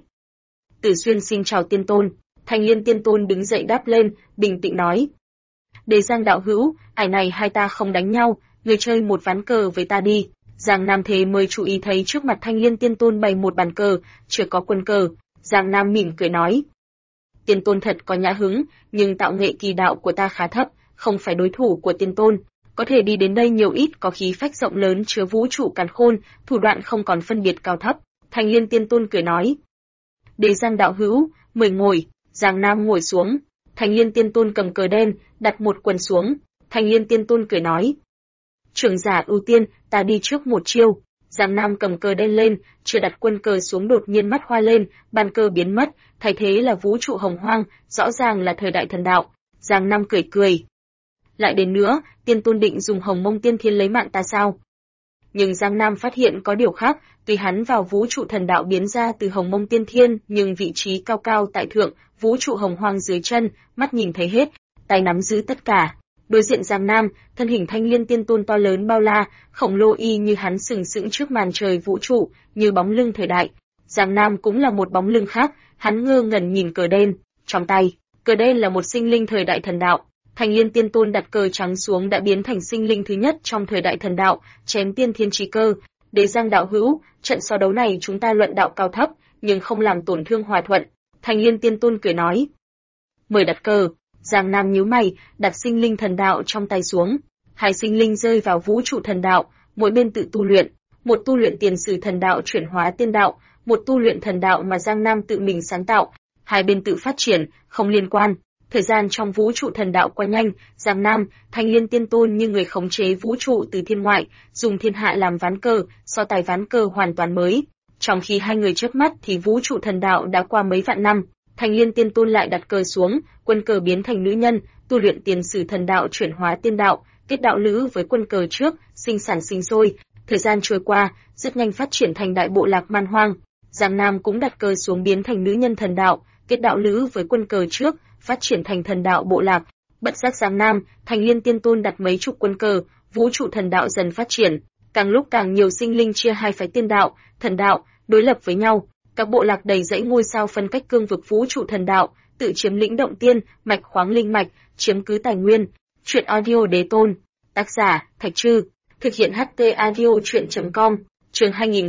Tử Xuyên xin chào Tiên Tôn. Thanh Liên Tiên Tôn đứng dậy đáp lên, bình tĩnh nói. Đề Giang đạo hữu, ải này hai ta không đánh nhau, người chơi một ván cờ với ta đi. Giang Nam thế mới chú ý thấy trước mặt Thanh Liên Tiên Tôn bày một bàn cờ, chưa có quân cờ. Giang Nam mỉm cười nói. Tiên Tôn thật có nhã hứng, nhưng tạo nghệ kỳ đạo của ta khá thấp, không phải đối thủ của Tiên Tôn. Có thể đi đến đây nhiều ít có khí phách rộng lớn chứa vũ trụ càn khôn, thủ đoạn không còn phân biệt cao thấp. Thanh Liên Tiên Tôn cười nói. Đề Giang đạo hữu, mời ngồi. Giang Nam ngồi xuống. Thanh Liên Tiên Tôn cầm cờ đen, đặt một quần xuống. Thanh Liên Tiên Tôn cười nói. Trưởng giả ưu tiên, ta đi trước một chiêu. Giang Nam cầm cờ đen lên, chưa đặt quân cờ xuống đột nhiên mắt hoa lên, bàn cờ biến mất, thay thế là vũ trụ hồng hoang, rõ ràng là thời đại thần đạo. Giang Nam cười cười. Lại đến nữa, Tiên Tôn định dùng Hồng Mông Tiên Thiên lấy mạng ta sao? Nhưng Giang Nam phát hiện có điều khác, tuy hắn vào vũ trụ thần đạo biến ra từ Hồng Mông Tiên Thiên, nhưng vị trí cao cao tại thượng, vũ trụ hồng hoang dưới chân, mắt nhìn thấy hết, tay nắm giữ tất cả. Đối diện Giang Nam, thân hình Thanh Liên Tiên Tôn to lớn bao la, khổng lồ y như hắn sừng sững trước màn trời vũ trụ, như bóng lưng thời đại. Giang Nam cũng là một bóng lưng khác, hắn ngơ ngẩn nhìn cờ đen, trong tay, cờ đen là một sinh linh thời đại thần đạo. Thanh Liên Tiên Tôn đặt cờ trắng xuống đã biến thành sinh linh thứ nhất trong thời đại thần đạo, chém tiên thiên chí cơ. Đế Giang đạo hữu, trận so đấu này chúng ta luận đạo cao thấp, nhưng không làm tổn thương hòa thuận. Thanh Liên Tiên Tôn cười nói. Mời đặt cờ. Giang Nam nhíu mày, đặt sinh linh thần đạo trong tay xuống. Hai sinh linh rơi vào vũ trụ thần đạo, mỗi bên tự tu luyện. Một tu luyện tiền sử thần đạo chuyển hóa tiên đạo, một tu luyện thần đạo mà Giang Nam tự mình sáng tạo. Hai bên tự phát triển, không liên quan. Thời gian trong vũ trụ thần đạo qua nhanh, Giang Nam, Thanh Liên Tiên Tôn như người khống chế vũ trụ từ thiên ngoại, dùng thiên hạ làm ván cờ, so tài ván cờ hoàn toàn mới. Trong khi hai người chớp mắt thì vũ trụ thần đạo đã qua mấy vạn năm. Thanh Liên Tiên Tôn lại đặt cờ xuống, quân cờ biến thành nữ nhân, tu luyện tiền sử thần đạo chuyển hóa tiên đạo, kết đạo lữ với quân cờ trước, sinh sản sinh sôi. Thời gian trôi qua, rất nhanh phát triển thành đại bộ lạc man hoang. Giang Nam cũng đặt cờ xuống biến thành nữ nhân thần đạo, kết đạo lữ với quân cờ trước, phát triển thành thần đạo bộ lạc. Bất giác Giang Nam, Thành Liên Tiên Tôn đặt mấy chục quân cờ, vũ trụ thần đạo dần phát triển, càng lúc càng nhiều sinh linh chia hai phái tiên đạo, thần đạo, đối lập với nhau. Các bộ lạc đầy dãy ngôi sao phân cách cương vực vũ trụ thần đạo, tự chiếm lĩnh động tiên, mạch khoáng linh mạch, chiếm cứ tài nguyên. Truyện audio đế tôn. Tác giả, Thạch Trư. Thực hiện HT audio truyện.com. Chương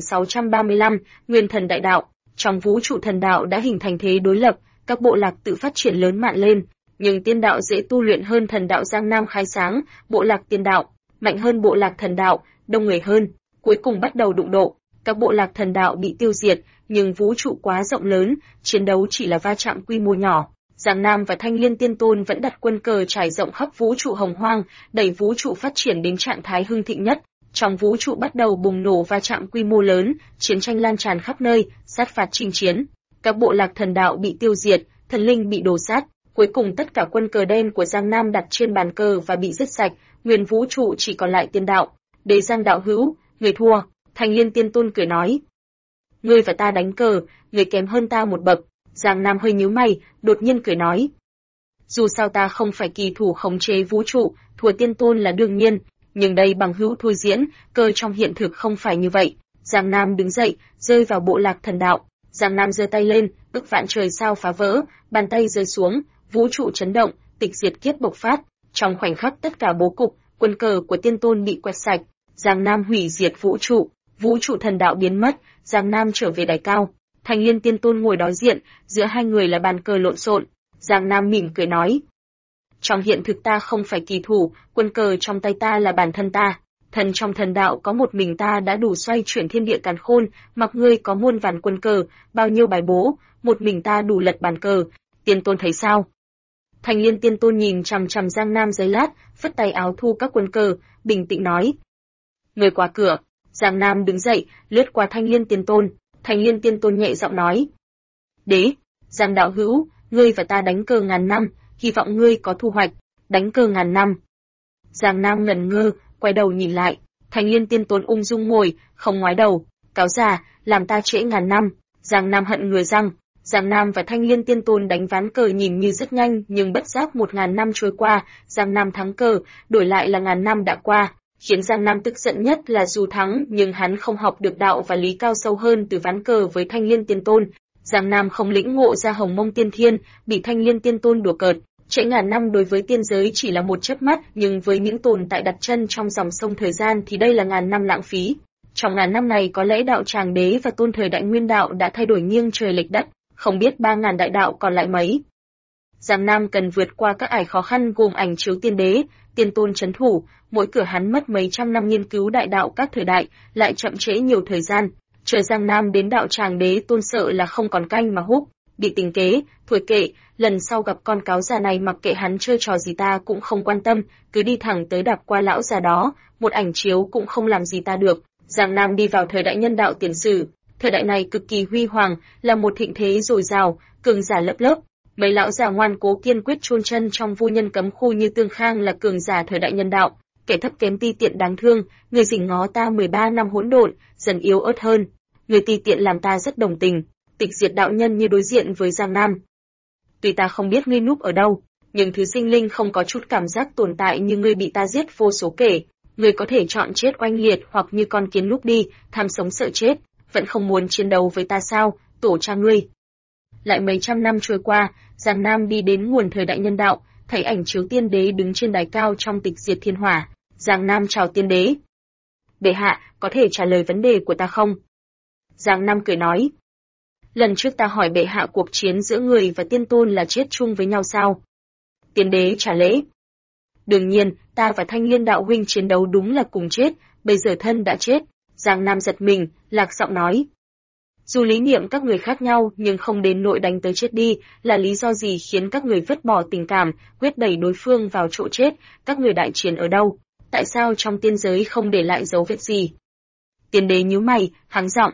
2635, Nguyên Thần Đại Đạo. Trong vũ trụ thần đạo đã hình thành thế đối lập, các bộ lạc tự phát triển lớn mạnh lên, nhưng tiên đạo dễ tu luyện hơn thần đạo. Giang Nam khai sáng, bộ lạc tiên đạo mạnh hơn bộ lạc thần đạo, đông người hơn, cuối cùng bắt đầu đụng độ. Các bộ lạc thần đạo bị tiêu diệt, nhưng vũ trụ quá rộng lớn, chiến đấu chỉ là va chạm quy mô nhỏ. Giang Nam và Thanh Liên Tiên Tôn vẫn đặt quân cờ trải rộng khắp vũ trụ hồng hoang, đẩy vũ trụ phát triển đến trạng thái hưng thịnh nhất. Trong vũ trụ bắt đầu bùng nổ va chạm quy mô lớn, chiến tranh lan tràn khắp nơi, sát phạt chinh chiến. Các bộ lạc thần đạo bị tiêu diệt, thần linh bị đổ sát, cuối cùng tất cả quân cờ đen của Giang Nam đặt trên bàn cờ và bị giết sạch, nguyên vũ trụ chỉ còn lại tiên đạo. Đế Giang đạo hữu, người thua. Thanh Liên Tiên Tôn cười nói. Ngươi và ta đánh cờ, người kém hơn ta một bậc. Giang Nam hơi nhíu mày, đột nhiên cười nói. Dù sao ta không phải kỳ thủ khống chế vũ trụ, thua Tiên Tôn là đương nhiên, nhưng đây bằng hữu thôi diễn, cờ trong hiện thực không phải như vậy. Giang Nam đứng dậy, rơi vào bộ lạc thần đạo. Giang Nam giơ tay lên, ức vạn trời sao phá vỡ, bàn tay rơi xuống, vũ trụ chấn động, tịch diệt kiếp bộc phát. Trong khoảnh khắc tất cả bố cục, quân cờ của Tiên Tôn bị quét sạch. Giang Nam hủy diệt vũ trụ thần đạo biến mất, Giang Nam trở về đài cao. Thanh Liên Tiên Tôn ngồi đối diện, giữa hai người là bàn cờ lộn xộn. Giang Nam mỉm cười nói. Trong hiện thực ta không phải kỳ thủ, quân cờ trong tay ta là bản thân ta. Thần trong thần đạo có một mình ta đã đủ xoay chuyển thiên địa càn khôn, mặc ngươi có muôn vàn quân cờ, bao nhiêu bài bố, một mình ta đủ lật bàn cờ. Tiên Tôn thấy sao? Thanh Liên Tiên Tôn nhìn chằm chằm Giang Nam giây lát, phất tay áo thu các quân cờ, bình tĩnh nói. Người qua cửa. Giang Nam đứng dậy, lướt qua Thanh Liên Tiên Tôn. Thanh Liên Tiên Tôn nhẹ giọng nói. Đế, Giang đạo hữu, ngươi và ta đánh cờ ngàn năm, hy vọng ngươi có thu hoạch. Đánh cờ ngàn năm. Giang Nam ngẩn ngơ, quay đầu nhìn lại. Thanh Liên Tiên Tôn ung dung ngồi, không ngoái đầu. Cáo già, làm ta trễ ngàn năm. Giang Nam hận người răng. Giang Nam và Thanh Liên Tiên Tôn đánh ván cờ nhìn như rất nhanh, nhưng bất giác 1000 năm trôi qua, Giang Nam thắng cờ, đổi lại là ngàn năm đã qua. Khiến Giang Nam tức giận nhất là dù thắng nhưng hắn không học được đạo và lý cao sâu hơn từ ván cờ với Thanh Liên Tiên Tôn. Giang Nam không lĩnh ngộ ra Hồng Mông Tiên Thiên, bị Thanh Liên Tiên Tôn đùa cợt. Trễ ngàn năm đối với tiên giới chỉ là một chớp mắt, nhưng với những tồn tại đặt chân trong dòng sông thời gian thì đây là ngàn năm lãng phí. Trong ngàn năm này có lẽ đạo Tràng Đế và tôn thời Đại Nguyên đạo đã thay đổi nghiêng trời lệch đất, không biết 3000 đại đạo còn lại mấy. Giang Nam cần vượt qua các ải khó khăn gồm ảnh chiếu tiên đế, tiên tôn trấn thủ, mỗi cửa hắn mất mấy trăm năm nghiên cứu đại đạo các thời đại, lại chậm trễ nhiều thời gian. Chờ Giang Nam đến đạo Tràng Đế tôn sợ là không còn canh mà húc, bị tình kế, thôi kệ, lần sau gặp con cáo già này mặc kệ hắn chơi trò gì ta cũng không quan tâm, cứ đi thẳng tới đạp qua lão già đó, một ảnh chiếu cũng không làm gì ta được. Giang Nam đi vào thời đại nhân đạo tiền sử, thời đại này cực kỳ huy hoàng, là một thịnh thế dồi dào, cường giả lớp lớp. Mấy lão già ngoan cố kiên quyết chôn chân trong vô nhân cấm khu như Tương Khang là cường giả thời đại nhân đạo, kẻ thấp kém ti tiện đáng thương, người rình ngó ta 13 năm hỗn độn, dần yếu ớt hơn. Người ti tiện làm ta rất đồng tình, tịch diệt đạo nhân như đối diện với Giang Nam. Tuy ta không biết ngươi núp ở đâu, nhưng thứ sinh linh không có chút cảm giác tồn tại như ngươi bị ta giết vô số kể. Ngươi có thể chọn chết oanh liệt hoặc như con kiến núp đi, tham sống sợ chết, vẫn không muốn chiến đấu với ta sao, tổ cha ngươi. Lại mấy trăm năm trôi qua, Giang Nam đi đến nguồn thời đại nhân đạo, thấy ảnh chiếu tiên đế đứng trên đài cao trong tịch diệt thiên hỏa. Giang Nam chào tiên đế. Bệ hạ, có thể trả lời vấn đề của ta không? Giang Nam cười nói. Lần trước ta hỏi bệ hạ cuộc chiến giữa người và tiên tôn là chết chung với nhau sao? Tiên đế trả lễ. Đương nhiên, ta và Thanh Liên đạo huynh chiến đấu đúng là cùng chết, bây giờ thân đã chết. Giang Nam giật mình, lạc giọng nói. Dù lý niệm các người khác nhau nhưng không đến nỗi đánh tới chết đi, là lý do gì khiến các người vứt bỏ tình cảm, quyết đẩy đối phương vào chỗ chết, các người đại chiến ở đâu? Tại sao trong tiên giới không để lại dấu vết gì? Tiên đế nhíu mày, hắng giọng.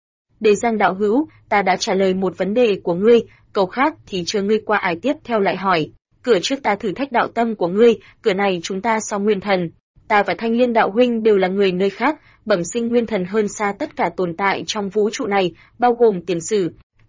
Đế Giang đạo hữu, ta đã trả lời một vấn đề của ngươi, câu khác thì chờ ngươi qua ải tiếp theo lại hỏi. Cửa trước ta thử thách đạo tâm của ngươi, cửa này chúng ta so nguyên thần. Ta và Thanh Liên đạo huynh đều là người nơi khác, bẩm sinh nguyên thần hơn xa tất cả tồn tại trong vũ trụ này, bao gồm tiền sử.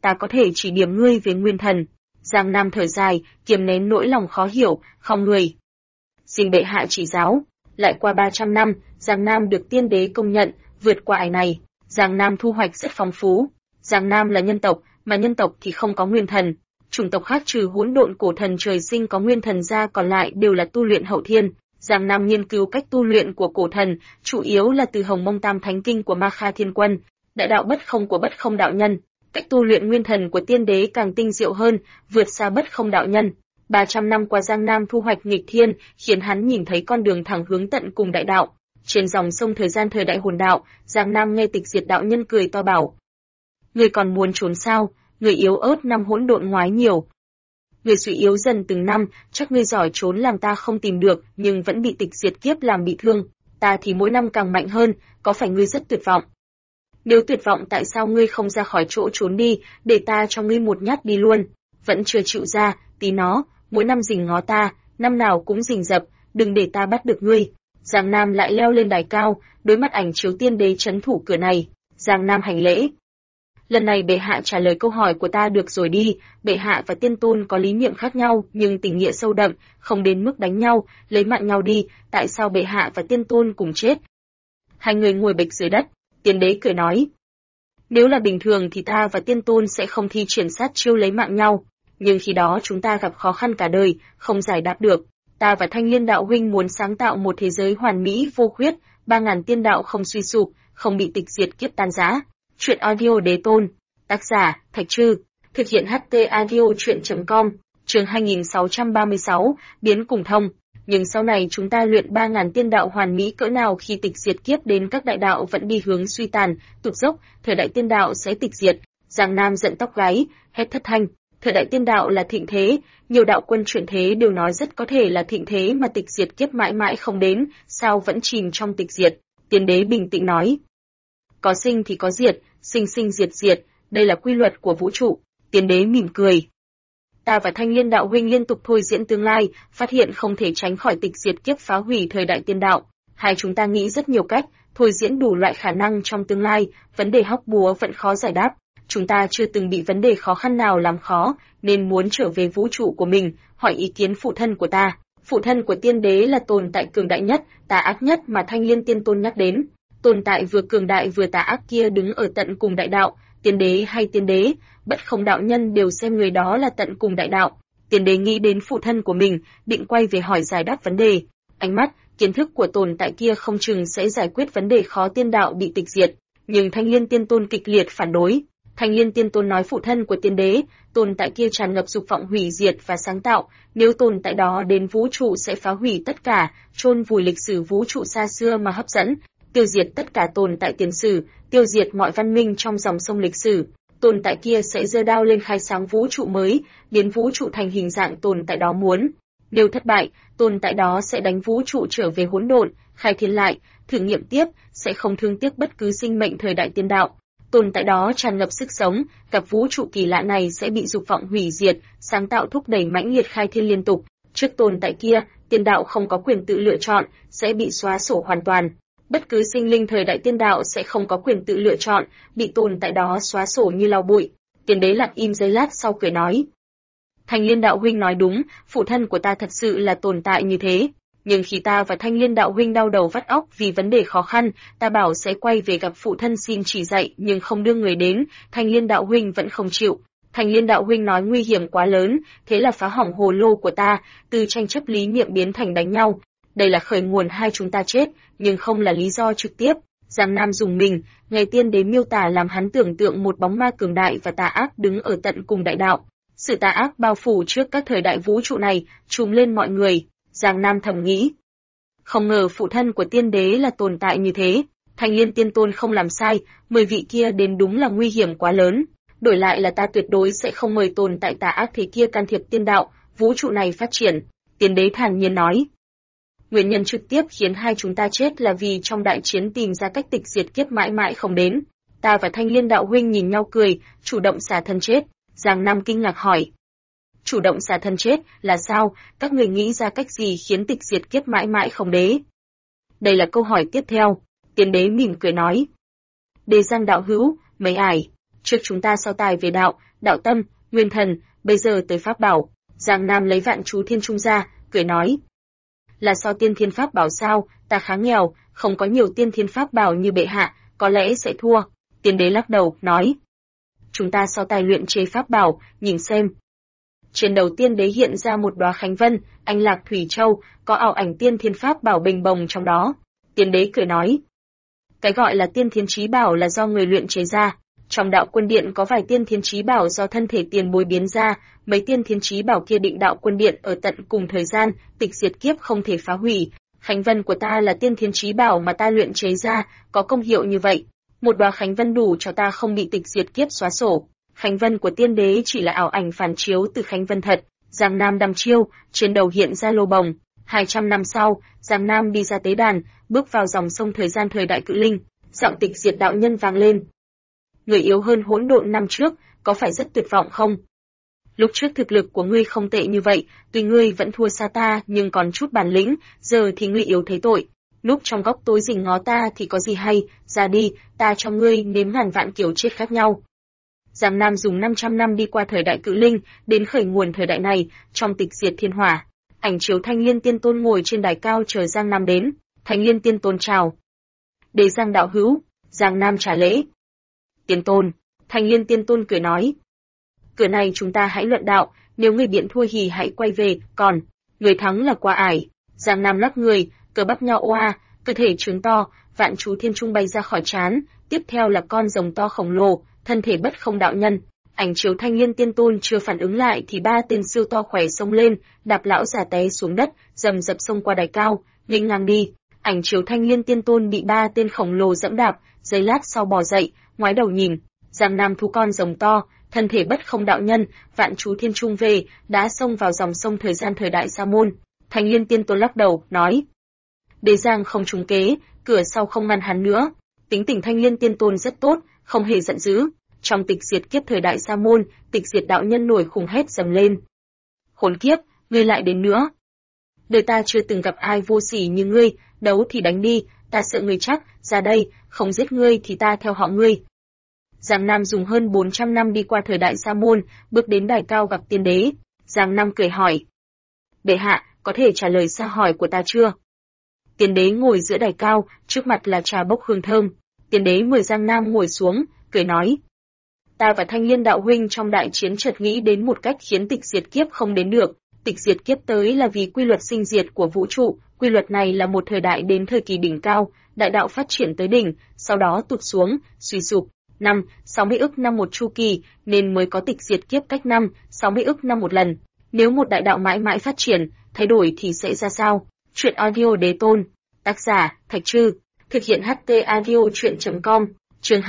ta có thể chỉ điểm ngươi về nguyên thần. Giang Nam thở dài, kiềm nén nỗi lòng khó hiểu, khom người. Xin bệ hạ chỉ giáo. Lại qua 300 năm, Giang Nam được tiên đế công nhận, vượt qua ải này, Giang Nam thu hoạch rất phong phú. Giang Nam là nhân tộc, mà nhân tộc thì không có nguyên thần. Chủng tộc khác trừ hỗn độn cổ thần trời sinh có nguyên thần ra còn lại đều là tu luyện hậu thiên. Giang Nam nghiên cứu cách tu luyện của cổ thần, chủ yếu là từ Hồng Mông Tam Thánh Kinh của Ma Kha Thiên Quân, đại đạo bất không của bất không đạo nhân. Cách tu luyện nguyên thần của tiên đế càng tinh diệu hơn, vượt xa bất không đạo nhân. 300 năm qua Giang Nam thu hoạch nghịch thiên, khiến hắn nhìn thấy con đường thẳng hướng tận cùng đại đạo. Trên dòng sông thời gian thời đại hồn đạo, Giang Nam nghe Tịch Diệt đạo nhân cười to bảo: "Ngươi còn muốn trốn sao? Người yếu ớt năm hỗn độn ngoái nhiều. Người suy yếu dần từng năm, chắc ngươi giỏi trốn làm ta không tìm được, nhưng vẫn bị Tịch Diệt kiếp làm bị thương. Ta thì mỗi năm càng mạnh hơn, có phải ngươi rất tuyệt vọng? Nếu tuyệt vọng tại sao ngươi không ra khỏi chỗ trốn đi, để ta cho ngươi một nhát đi luôn? Vẫn chưa chịu ra, tí nó, mỗi năm rình ngó ta, năm nào cũng rình rập, đừng để ta bắt được ngươi." Giang Nam lại leo lên đài cao, đối mặt ảnh chiếu tiên đế trấn thủ cửa này. Giang Nam hành lễ: "Lần này bệ hạ trả lời câu hỏi của ta được rồi đi, bệ hạ và tiên tôn có lý niệm khác nhau nhưng tình nghĩa sâu đậm, không đến mức đánh nhau, lấy mạng nhau đi, tại sao bệ hạ và tiên tôn cùng chết?" Hai người ngồi bịch dưới đất, tiên đế cười nói: "Nếu là bình thường thì ta và tiên tôn sẽ không thi triển sát chiêu lấy mạng nhau, nhưng khi đó chúng ta gặp khó khăn cả đời, không giải đáp được. Ta và Thanh Liên đạo huynh muốn sáng tạo một thế giới hoàn mỹ vô khuyết, 3000 tiên đạo không suy sụp, không bị tịch diệt kiếp tan rã." Truyện audio đế tôn. Tác giả: Thạch Trư. Thực hiện HT audio truyện.com. Chương 2636, biến cùng thông. Nhưng sau này chúng ta luyện 3000 tiên đạo hoàn mỹ cỡ nào khi tịch diệt kiếp đến các đại đạo vẫn đi hướng suy tàn, tụt dốc, thời đại tiên đạo sẽ tịch diệt. Giang Nam giận tóc gáy, hét thất thanh. Thời đại tiên đạo là thịnh thế, nhiều đạo quân chuyển thế đều nói rất có thể là thịnh thế mà tịch diệt kiếp mãi mãi không đến, sao vẫn chìm trong tịch diệt. Tiên đế bình tĩnh nói: "Có sinh thì có diệt, sinh sinh diệt diệt, đây là quy luật của vũ trụ." Tiên đế mỉm cười: "Ta và Thanh Liên đạo huynh liên tục thôi diễn tương lai, phát hiện không thể tránh khỏi tịch diệt kiếp phá hủy thời đại tiên đạo. Hai chúng ta nghĩ rất nhiều cách, thôi diễn đủ loại khả năng trong tương lai, vấn đề hóc búa vẫn khó giải đáp. Chúng ta chưa từng bị vấn đề khó khăn nào làm khó, nên muốn trở về vũ trụ của mình, hỏi ý kiến phụ thân của ta. Phụ thân của tiên đế là tồn tại cường đại nhất, tà ác nhất mà Thanh Liên tiên tôn nhắc đến. Tồn tại vừa cường đại vừa tà ác kia đứng ở tận cùng đại đạo, tiên đế hay tiên đế, bất không đạo nhân đều xem người đó là tận cùng đại đạo." Tiên đế nghĩ đến phụ thân của mình, định quay về hỏi giải đáp vấn đề. Ánh mắt, kiến thức của tồn tại kia không chừng sẽ giải quyết vấn đề khó tiên đạo bị tịch diệt, nhưng Thanh Liên tiên tôn kịch liệt phản đối. Thanh Liên tiên tôn nói phụ thân của tiên đế, tồn tại kia tràn ngập dục vọng hủy diệt và sáng tạo, nếu tồn tại đó đến vũ trụ sẽ phá hủy tất cả, chôn vùi lịch sử vũ trụ xa xưa mà hấp dẫn, tiêu diệt tất cả tồn tại tiền sử, tiêu diệt mọi văn minh trong dòng sông lịch sử. Tồn tại kia sẽ giơ đao lên khai sáng vũ trụ mới, biến vũ trụ thành hình dạng tồn tại đó muốn. Nếu thất bại, tồn tại đó sẽ đánh vũ trụ trở về hỗn độn, khai thiên lại, thử nghiệm tiếp, sẽ không thương tiếc bất cứ sinh mệnh thời đại tiên đạo. Tồn tại đó tràn ngập sức sống, gặp vũ trụ kỳ lạ này sẽ bị dục vọng hủy diệt, sáng tạo thúc đẩy mãnh liệt khai thiên liên tục. Trước tồn tại kia, tiên đạo không có quyền tự lựa chọn, sẽ bị xóa sổ hoàn toàn. Bất cứ sinh linh thời đại tiên đạo sẽ không có quyền tự lựa chọn, bị tồn tại đó xóa sổ như lau bụi. Tiên đế lặng im giây lát sau cười nói: "Thanh Liên đạo huynh nói đúng, phụ thân của ta thật sự là tồn tại như thế. Nhưng khi ta và Thanh Liên đạo huynh đau đầu vắt óc vì vấn đề khó khăn, ta bảo sẽ quay về gặp phụ thân xin chỉ dạy nhưng không đưa người đến, Thanh Liên đạo huynh vẫn không chịu. Thanh Liên đạo huynh nói nguy hiểm quá lớn, thế là phá hỏng hồ lô của ta, từ tranh chấp lý niệm biến thành đánh nhau. Đây là khởi nguồn hai chúng ta chết, nhưng không là lý do trực tiếp." Giang Nam dùng mình, ngày tiên đế miêu tả làm hắn tưởng tượng một bóng ma cường đại và tà ác đứng ở tận cùng đại đạo. Sự tà ác bao phủ trước các thời đại vũ trụ này, trùm lên mọi người. Giang Nam thầm nghĩ, không ngờ phụ thân của tiên đế là tồn tại như thế. Thanh Liên tiên tôn không làm sai, 10 vị kia đến đúng là nguy hiểm quá lớn. Đổi lại là ta tuyệt đối sẽ không mời tồn tại tà ác thế kia can thiệp tiên đạo, vũ trụ này phát triển. Tiên đế thản nhiên nói. Nguyên nhân trực tiếp khiến hai chúng ta chết là vì trong đại chiến tìm ra cách tịch diệt kiếp mãi mãi không đến. Ta và Thanh Liên đạo huynh nhìn nhau cười, chủ động xả thân chết. Giang Nam kinh ngạc hỏi. Chủ động xả thân chết là sao? Các người nghĩ ra cách gì khiến tịch diệt kiếp mãi mãi không đế? Đây là câu hỏi tiếp theo. Tiên đế mỉm cười nói. Đế Giang đạo hữu, mấy ải. Trước chúng ta so tài về đạo, đạo tâm, nguyên thần, bây giờ tới pháp bảo. Giang Nam lấy Vạn Chú Thiên Trung ra, cười nói. Là so tiên thiên pháp bảo sao, ta khá nghèo, không có nhiều tiên thiên pháp bảo như bệ hạ, có lẽ sẽ thua. Tiên đế lắc đầu, nói. Chúng ta so tài luyện chế pháp bảo, nhìn xem. Trên đầu tiên đế hiện ra một đóa khánh vân, anh lạc thủy châu, có ảo ảnh tiên thiên pháp bảo bình bồng trong đó. Tiên đế cười nói. Cái gọi là tiên thiên chí bảo là do người luyện chế ra. Trong đạo quân điện có vài tiên thiên chí bảo do thân thể tiền bối biến ra, mấy tiên thiên chí bảo kia định đạo quân điện ở tận cùng thời gian, tịch diệt kiếp không thể phá hủy. Khánh vân của ta là tiên thiên chí bảo mà ta luyện chế ra, có công hiệu như vậy. Một đóa khánh vân đủ cho ta không bị tịch diệt kiếp xóa sổ. Khánh vân của tiên đế chỉ là ảo ảnh phản chiếu từ khánh vân thật. Giang Nam đăm chiêu, trên đầu hiện ra lô bồng. 200 năm sau, Giang Nam đi ra tế đàn, bước vào dòng sông thời gian thời đại cự linh, giọng tịch diệt đạo nhân vang lên. Người yếu hơn hỗn độn năm trước, có phải rất tuyệt vọng không? Lúc trước thực lực của ngươi không tệ như vậy, tuy ngươi vẫn thua xa ta nhưng còn chút bản lĩnh, giờ thì ngươi yếu thấy tội. Núp trong góc tối rình ngó ta thì có gì hay, ra đi, ta cho ngươi nếm ngàn vạn kiểu chết khác nhau. Giang Nam dùng 500 năm đi qua thời đại cự linh, đến khởi nguồn thời đại này, trong tịch diệt thiên hỏa. Ảnh chiếu Thanh Liên Tiên Tôn ngồi trên đài cao chờ Giang Nam đến. Thanh Liên Tiên Tôn chào. Đế Giang đạo hữu, Giang Nam trả lễ. Tiên Tôn, Thanh Liên Tiên Tôn cười nói. Cửa này chúng ta hãy luận đạo, nếu người biện thua thì hãy quay về, còn, người thắng là qua ải. Giang Nam lắc người, cơ bắp nhọ oa, cơ thể trướng to, Vạn Chú Thiên Trung bay ra khỏi trán, tiếp theo là con rồng to khổng lồ, thân thể bất không đạo nhân. Ảnh chiếu Thanh Liên Tiên Tôn chưa phản ứng lại thì ba tên siêu to khỏe xông lên, đạp lão già té xuống đất, rầm rập xông qua đài cao, nghênh ngang đi. Ảnh chiếu Thanh Liên Tiên Tôn bị ba tên khổng lồ dẫm đạp, giây lát sau bò dậy, ngoái đầu nhìn, Giang Nam thu con rồng to, thân thể bất không đạo nhân, Vạn Chú Thiên Trung về, đã xông vào dòng sông thời gian thời đại Sa môn. Thanh Liên Tiên Tôn lắc đầu, nói: Đế Giang không trúng kế, cửa sau không ngăn hắn nữa. Tính tình Thanh Liên Tiên Tôn rất tốt, không hề giận dữ. Trong tịch diệt kiếp thời đại Sa môn, tịch diệt đạo nhân nổi khùng hét dầm lên. Khốn kiếp, ngươi lại đến nữa. Đời ta chưa từng gặp ai vô sỉ như ngươi, đấu thì đánh đi, ta sợ ngươi chắc, ra đây, không giết ngươi thì ta theo họ ngươi. Giang Nam dùng hơn 400 năm đi qua thời đại Sa môn, bước đến đài cao gặp tiên đế. Giang Nam cười hỏi: Bệ hạ, có thể trả lời câu hỏi của ta chưa? Tiên đế ngồi giữa đài cao, trước mặt là trà bốc hương thơm. Tiên đế mời Giang Nam ngồi xuống, cười nói: Ta và Thanh Liên đạo huynh trong đại chiến chợt nghĩ đến một cách khiến tịch diệt kiếp không đến được. Tịch diệt kiếp tới là vì quy luật sinh diệt của vũ trụ, quy luật này là một thời đại đến thời kỳ đỉnh cao, đại đạo phát triển tới đỉnh, sau đó tụt xuống, suy sụp. 60 ức năm một chu kỳ, nên mới có tịch diệt kiếp cách 60 ức năm một lần. Nếu một đại đạo mãi mãi phát triển, thay đổi thì sẽ ra sao? Chuyện audio Đế Tôn, tác giả Thạch Trư, thực hiện HT audio truyện.com, chương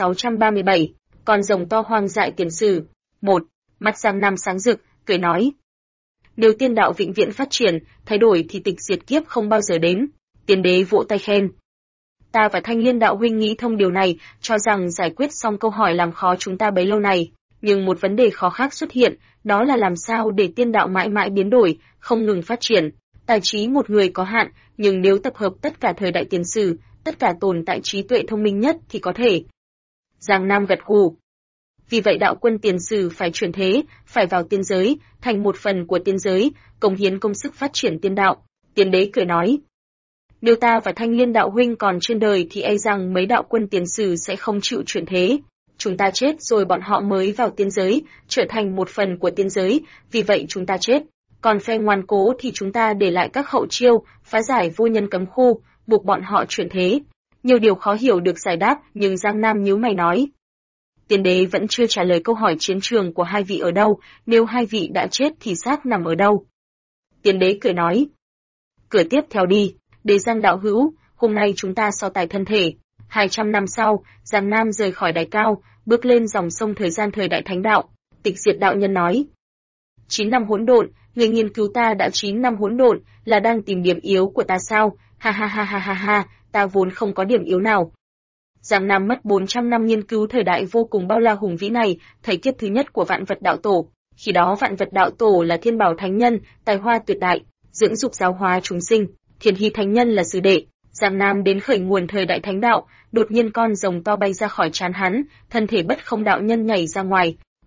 2637, con rồng to hoang dại tiền sử. 1. Mắt Giang Nam sáng rực, cười nói: Nếu tiên đạo vĩnh viễn phát triển, thay đổi thì tịch diệt kiếp không bao giờ đến. Tiên đế vỗ tay khen: Ta và Thanh Liên đạo huynh nghĩ thông điều này, cho rằng giải quyết xong câu hỏi làm khó chúng ta bấy lâu này. Nhưng một vấn đề khó khác xuất hiện, đó là làm sao để tiên đạo mãi mãi biến đổi, không ngừng phát triển. Tài trí một người có hạn, nhưng nếu tập hợp tất cả thời đại tiền sử, tất cả tồn tại trí tuệ thông minh nhất thì có thể. Giang Nam gật gù. Vì vậy đạo quân tiền sử phải chuyển thế, phải vào tiên giới, thành một phần của tiên giới, cống hiến công sức phát triển tiên đạo. Tiên đế cười nói: Nếu ta và Thanh Liên đạo huynh còn trên đời thì e rằng mấy đạo quân tiền sử sẽ không chịu chuyển thế. Chúng ta chết rồi bọn họ mới vào tiên giới, trở thành một phần của tiên giới, vì vậy chúng ta chết. Còn phe ngoan cố thì chúng ta để lại các hậu chiêu, phá giải vô nhân cấm khu, buộc bọn họ chuyển thế. Nhiều điều khó hiểu được giải đáp, nhưng Giang Nam nhíu mày nói: Tiên đế vẫn chưa trả lời câu hỏi chiến trường của hai vị ở đâu, nếu hai vị đã chết thì xác nằm ở đâu? Tiên đế cười nói: Cửa tiếp theo đi, Đế Giang đạo hữu, hôm nay chúng ta so tài thân thể. 200 năm sau, Giang Nam rời khỏi đài cao, bước lên dòng sông thời gian thời đại thánh đạo. Tịch diệt đạo nhân nói: 9 năm hỗn độn, người nghiên cứu ta đã 9 năm hỗn độn, là đang tìm điểm yếu của ta sao? Ha ha ha ha ha ha, ta vốn không có điểm yếu nào. Giang Nam mất 400 năm nghiên cứu thời đại vô cùng bao la hùng vĩ này, thời kiếp thứ nhất của Vạn Vật Đạo Tổ. Khi đó Vạn Vật Đạo Tổ là thiên bảo thánh nhân, tài hoa tuyệt đại, dưỡng dục giáo hóa chúng sinh. Thiên Hy thánh nhân là sư đệ. Giang Nam đến khởi nguồn thời đại thánh đạo, đột nhiên con rồng to bay ra khỏi trán hắn, thân thể bất không đạo nhân nhảy ra ngoài.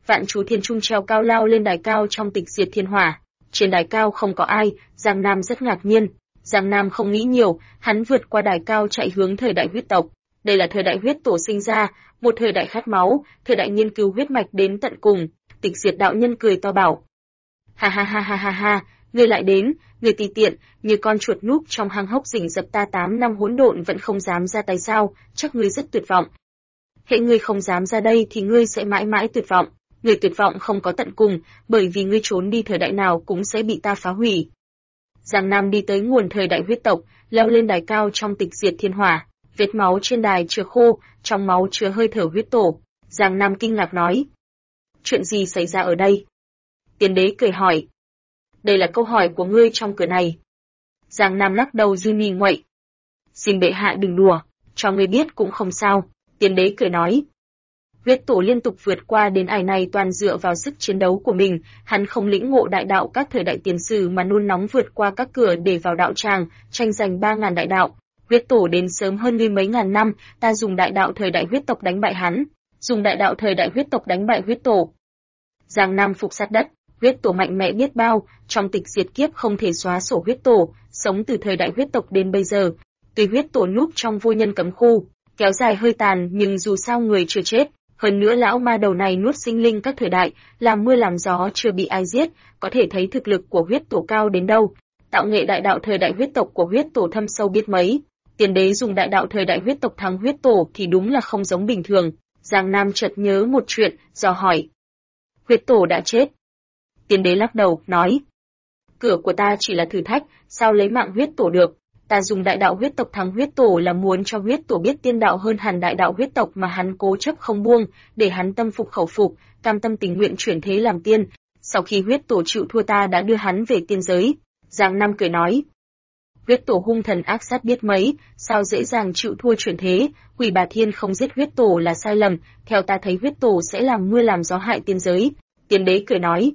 Vạn chú thiên trung treo cao lao lên đài cao trong tịch diệt thiên hỏa. Trên đài cao không có ai, Giang Nam rất ngạc nhiên. Giang Nam không nghĩ nhiều, hắn vượt qua đài cao chạy hướng thời đại huyết tộc. Đây là thời đại huyết tổ sinh ra, một thời đại khát máu, thời đại nghiên cứu huyết mạch đến tận cùng. Tịch diệt đạo nhân cười to bảo. Ha ha ha ha ha ha, ngươi lại đến, ngươi tùy tiện, như con chuột núp trong hang hốc rình rập ta 8 năm hỗn độn vẫn không dám ra tay sao, chắc ngươi rất tuyệt vọng. Hễ ngươi không dám ra đây thì ngươi sẽ mãi mãi tuyệt vọng. Ngươi tuyệt vọng không có tận cùng, bởi vì ngươi trốn đi thời đại nào cũng sẽ bị ta phá hủy. Giang Nam đi tới nguồn thời đại huyết tộc, leo lên đài cao trong tịch diệt thiên hỏa, vết máu trên đài chưa khô, trong máu chứa hơi thở huyết tổ. Giang Nam kinh ngạc nói. Chuyện gì xảy ra ở đây? Tiên đế cười hỏi. Đây là câu hỏi của ngươi trong cửa này. Giang Nam lắc đầu run nhìn nguậy. Xin bệ hạ đừng đùa, cho ngươi biết cũng không sao. Tiên đế cười nói. Huyết tổ liên tục vượt qua đến ải này toàn dựa vào sức chiến đấu của mình, hắn không lĩnh ngộ đại đạo các thời đại tiền sử mà nôn nóng vượt qua các cửa để vào đạo tràng, tranh giành 3.000 đại đạo. Huyết tổ đến sớm hơn ngươi mấy ngàn năm, ta dùng đại đạo thời đại huyết tộc đánh bại hắn, dùng đại đạo thời đại huyết tộc đánh bại huyết tổ. Giang Nam phục sát đất, huyết tổ mạnh mẽ biết bao, trong tịch diệt kiếp không thể xóa sổ huyết tổ, sống từ thời đại huyết tộc đến bây giờ. Tuy huyết tổ núp trong vô nhân cấm khu, kéo dài hơi tàn nhưng dù sao người chưa chết. Hơn nữa lão ma đầu này nuốt sinh linh các thời đại, làm mưa làm gió chưa bị ai giết, có thể thấy thực lực của huyết tổ cao đến đâu. Tạo nghệ đại đạo thời đại huyết tộc của huyết tổ thâm sâu biết mấy. Tiên đế dùng đại đạo thời đại huyết tộc thắng huyết tổ thì đúng là không giống bình thường. Giang Nam chợt nhớ một chuyện, dò hỏi. Huyết tổ đã chết. Tiên đế lắc đầu, nói. Cửa của ta chỉ là thử thách, sao lấy mạng huyết tổ được? Ta dùng đại đạo huyết tộc thắng huyết tổ là muốn cho huyết tổ biết tiên đạo hơn hẳn đại đạo huyết tộc mà hắn cố chấp không buông, để hắn tâm phục khẩu phục, cam tâm tình nguyện chuyển thế làm tiên. Sau khi huyết tổ chịu thua ta đã đưa hắn về tiên giới. Giang Nam cười nói. Huyết tổ hung thần ác sát biết mấy, sao dễ dàng chịu thua chuyển thế, Quỷ Bà Thiên không giết huyết tổ là sai lầm, theo ta thấy huyết tổ sẽ làm mưa làm gió hại tiên giới. Tiên đế cười nói.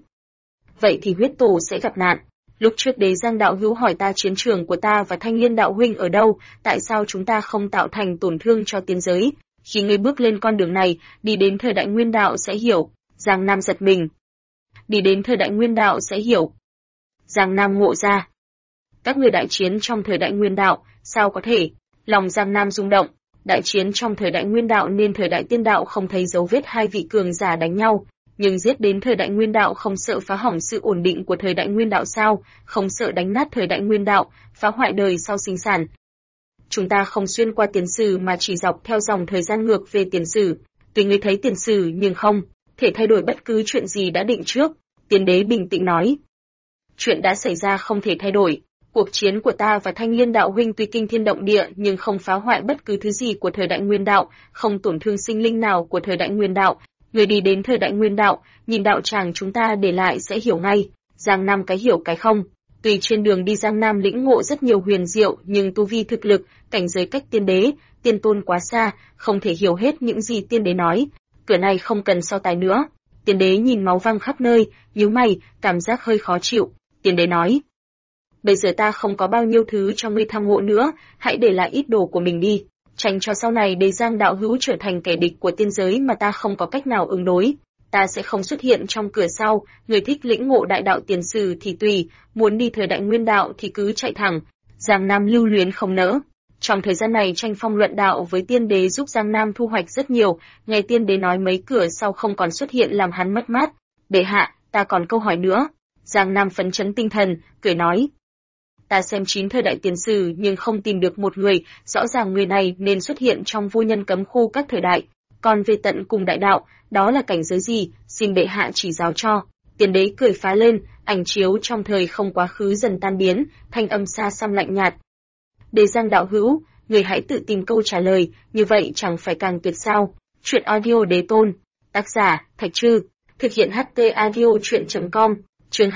Vậy thì huyết tổ sẽ gặp nạn. Lúc trước đế Giang đạo hữu hỏi ta chiến trường của ta và Thanh Liên đạo huynh ở đâu, tại sao chúng ta không tạo thành tổn thương cho tiên giới? Khi ngươi bước lên con đường này, đi đến thời đại nguyên đạo sẽ hiểu. Giang Nam giật mình. Đi đến thời đại nguyên đạo sẽ hiểu. Giang Nam ngộ ra. Các ngươi đại chiến trong thời đại nguyên đạo, sao có thể? Lòng Giang Nam rung động. Đại chiến trong thời đại nguyên đạo nên thời đại tiên đạo không thấy dấu vết hai vị cường giả đánh nhau. Nhưng giết đến thời đại nguyên đạo không sợ phá hỏng sự ổn định của thời đại nguyên đạo sao, không sợ đánh nát thời đại nguyên đạo, phá hoại đời sau sinh sản. Chúng ta không xuyên qua tiền sử mà chỉ dọc theo dòng thời gian ngược về tiền sử. Tuy ngươi thấy tiền sử nhưng không thể thay đổi bất cứ chuyện gì đã định trước. Tiên đế bình tĩnh nói. Chuyện đã xảy ra không thể thay đổi. Cuộc chiến của ta và Thanh Liên đạo huynh tuy kinh thiên động địa nhưng không phá hoại bất cứ thứ gì của thời đại nguyên đạo, không tổn thương sinh linh nào của thời đại nguyên đạo. Người đi đến thời đại nguyên đạo, nhìn đạo tràng chúng ta để lại sẽ hiểu ngay. Giang Nam cái hiểu cái không. Tuy trên đường đi Giang Nam lĩnh ngộ rất nhiều huyền diệu nhưng tu vi thực lực, cảnh giới cách tiên đế, tiên tôn quá xa, không thể hiểu hết những gì tiên đế nói. Cửa này không cần so tài nữa. Tiên đế nhìn máu văng khắp nơi, nhíu mày, cảm giác hơi khó chịu. Tiên đế nói. Bây giờ ta không có bao nhiêu thứ cho ngươi tham ngộ nữa, hãy để lại ít đồ của mình đi. Tránh cho sau này để Giang đạo hữu trở thành kẻ địch của tiên giới mà ta không có cách nào ứng đối. Ta sẽ không xuất hiện trong cửa sau, người thích lĩnh ngộ đại đạo tiền sử thì tùy, muốn đi thời đại nguyên đạo thì cứ chạy thẳng. Giang Nam lưu luyến không nỡ. Trong thời gian này tranh phong luận đạo với tiên đế giúp Giang Nam thu hoạch rất nhiều, nghe tiên đế nói mấy cửa sau không còn xuất hiện làm hắn mất mát. Bệ hạ, ta còn câu hỏi nữa. Giang Nam phấn chấn tinh thần, cười nói. Ta xem 9 thời đại tiền sử nhưng không tìm được một người, rõ ràng người này nên xuất hiện trong vô nhân cấm khu các thời đại. Còn về tận cùng đại đạo, đó là cảnh giới gì, xin bệ hạ chỉ giáo cho. Tiên đế cười phá lên, ảnh chiếu trong thời không quá khứ dần tan biến, thanh âm xa xăm lạnh nhạt. Đế Giang đạo hữu, người hãy tự tìm câu trả lời, như vậy chẳng phải càng tuyệt sao. Chuyện audio đế tôn, tác giả, Thạch Trư, thực hiện HT audio chuyện.com, chương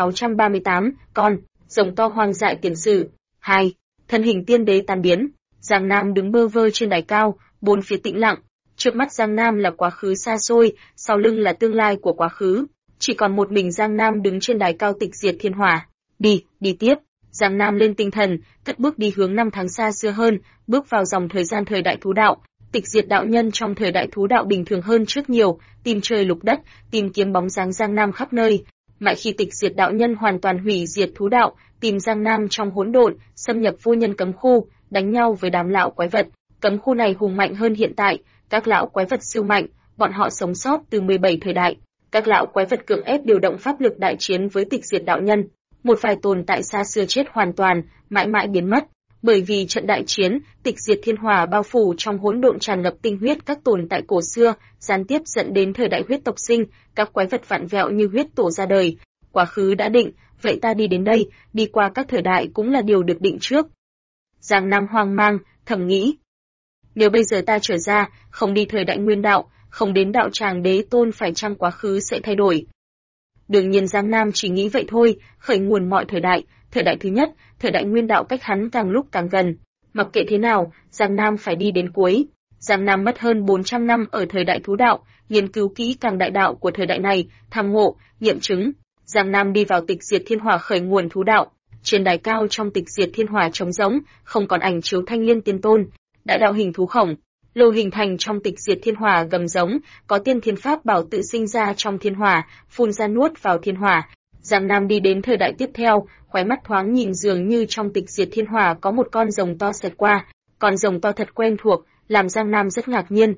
2638, con. Rồng to hoang dại tiền sử. 2. Thân hình tiên đế tan biến. Giang Nam đứng bơ vơ trên đài cao, bốn phía tĩnh lặng. Trước mắt Giang Nam là quá khứ xa xôi, sau lưng là tương lai của quá khứ. Chỉ còn một mình Giang Nam đứng trên đài cao tịch diệt thiên hỏa. Đi tiếp. Giang Nam lên tinh thần, cất bước đi hướng năm tháng xa xưa hơn, bước vào dòng thời gian thời đại thú đạo. Tịch diệt đạo nhân trong thời đại thú đạo bình thường hơn trước nhiều, tìm trời lục đất, tìm kiếm bóng dáng Giang Nam khắp nơi. Mãi khi tịch diệt đạo nhân hoàn toàn hủy diệt thú đạo, tìm Giang Nam trong hỗn độn, xâm nhập vô nhân cấm khu, đánh nhau với đám lão quái vật. Cấm khu này hùng mạnh hơn hiện tại, các lão quái vật siêu mạnh, bọn họ sống sót từ 17 thời đại. Các lão quái vật cưỡng ép điều động pháp lực đại chiến với tịch diệt đạo nhân. Một vài tồn tại xa xưa chết hoàn toàn, mãi mãi biến mất. Bởi vì trận đại chiến, tịch diệt thiên hỏa bao phủ trong hỗn độn tràn ngập tinh huyết các tồn tại cổ xưa, gián tiếp dẫn đến thời đại huyết tộc sinh, các quái vật vặn vẹo như huyết tổ ra đời. Quá khứ đã định, vậy ta đi đến đây, đi qua các thời đại cũng là điều được định trước. Giang Nam hoang mang, thầm nghĩ. Nếu bây giờ ta trở ra, không đi thời đại nguyên đạo, không đến đạo tràng đế tôn phải chăng quá khứ sẽ thay đổi. Đương nhiên Giang Nam chỉ nghĩ vậy thôi, khởi nguồn mọi thời đại thứ nhất, thời đại nguyên đạo cách hắn càng lúc càng gần. Mặc kệ thế nào, Giang Nam phải đi đến cuối. Giang Nam mất hơn 400 năm ở thời đại thú đạo, nghiên cứu kỹ càng đại đạo của thời đại này, tham ngộ, nghiệm chứng. Giang Nam đi vào tịch diệt thiên hỏa khởi nguồn thú đạo. Trên đài cao trong tịch diệt thiên hỏa trống rỗng, không còn ảnh chiếu thanh liên tiên tôn. Đại đạo hình thú khổng lồ hình thành trong tịch diệt thiên hỏa gầm giống, có tiên thiên pháp bảo tự sinh ra trong thiên hỏa, phun ra nuốt vào thiên hỏa. Giang Nam đi đến thời đại tiếp theo, khóe mắt thoáng nhìn dường như trong tịch diệt thiên hỏa có một con rồng to xẹt qua, con rồng to thật quen thuộc, làm Giang Nam rất ngạc nhiên.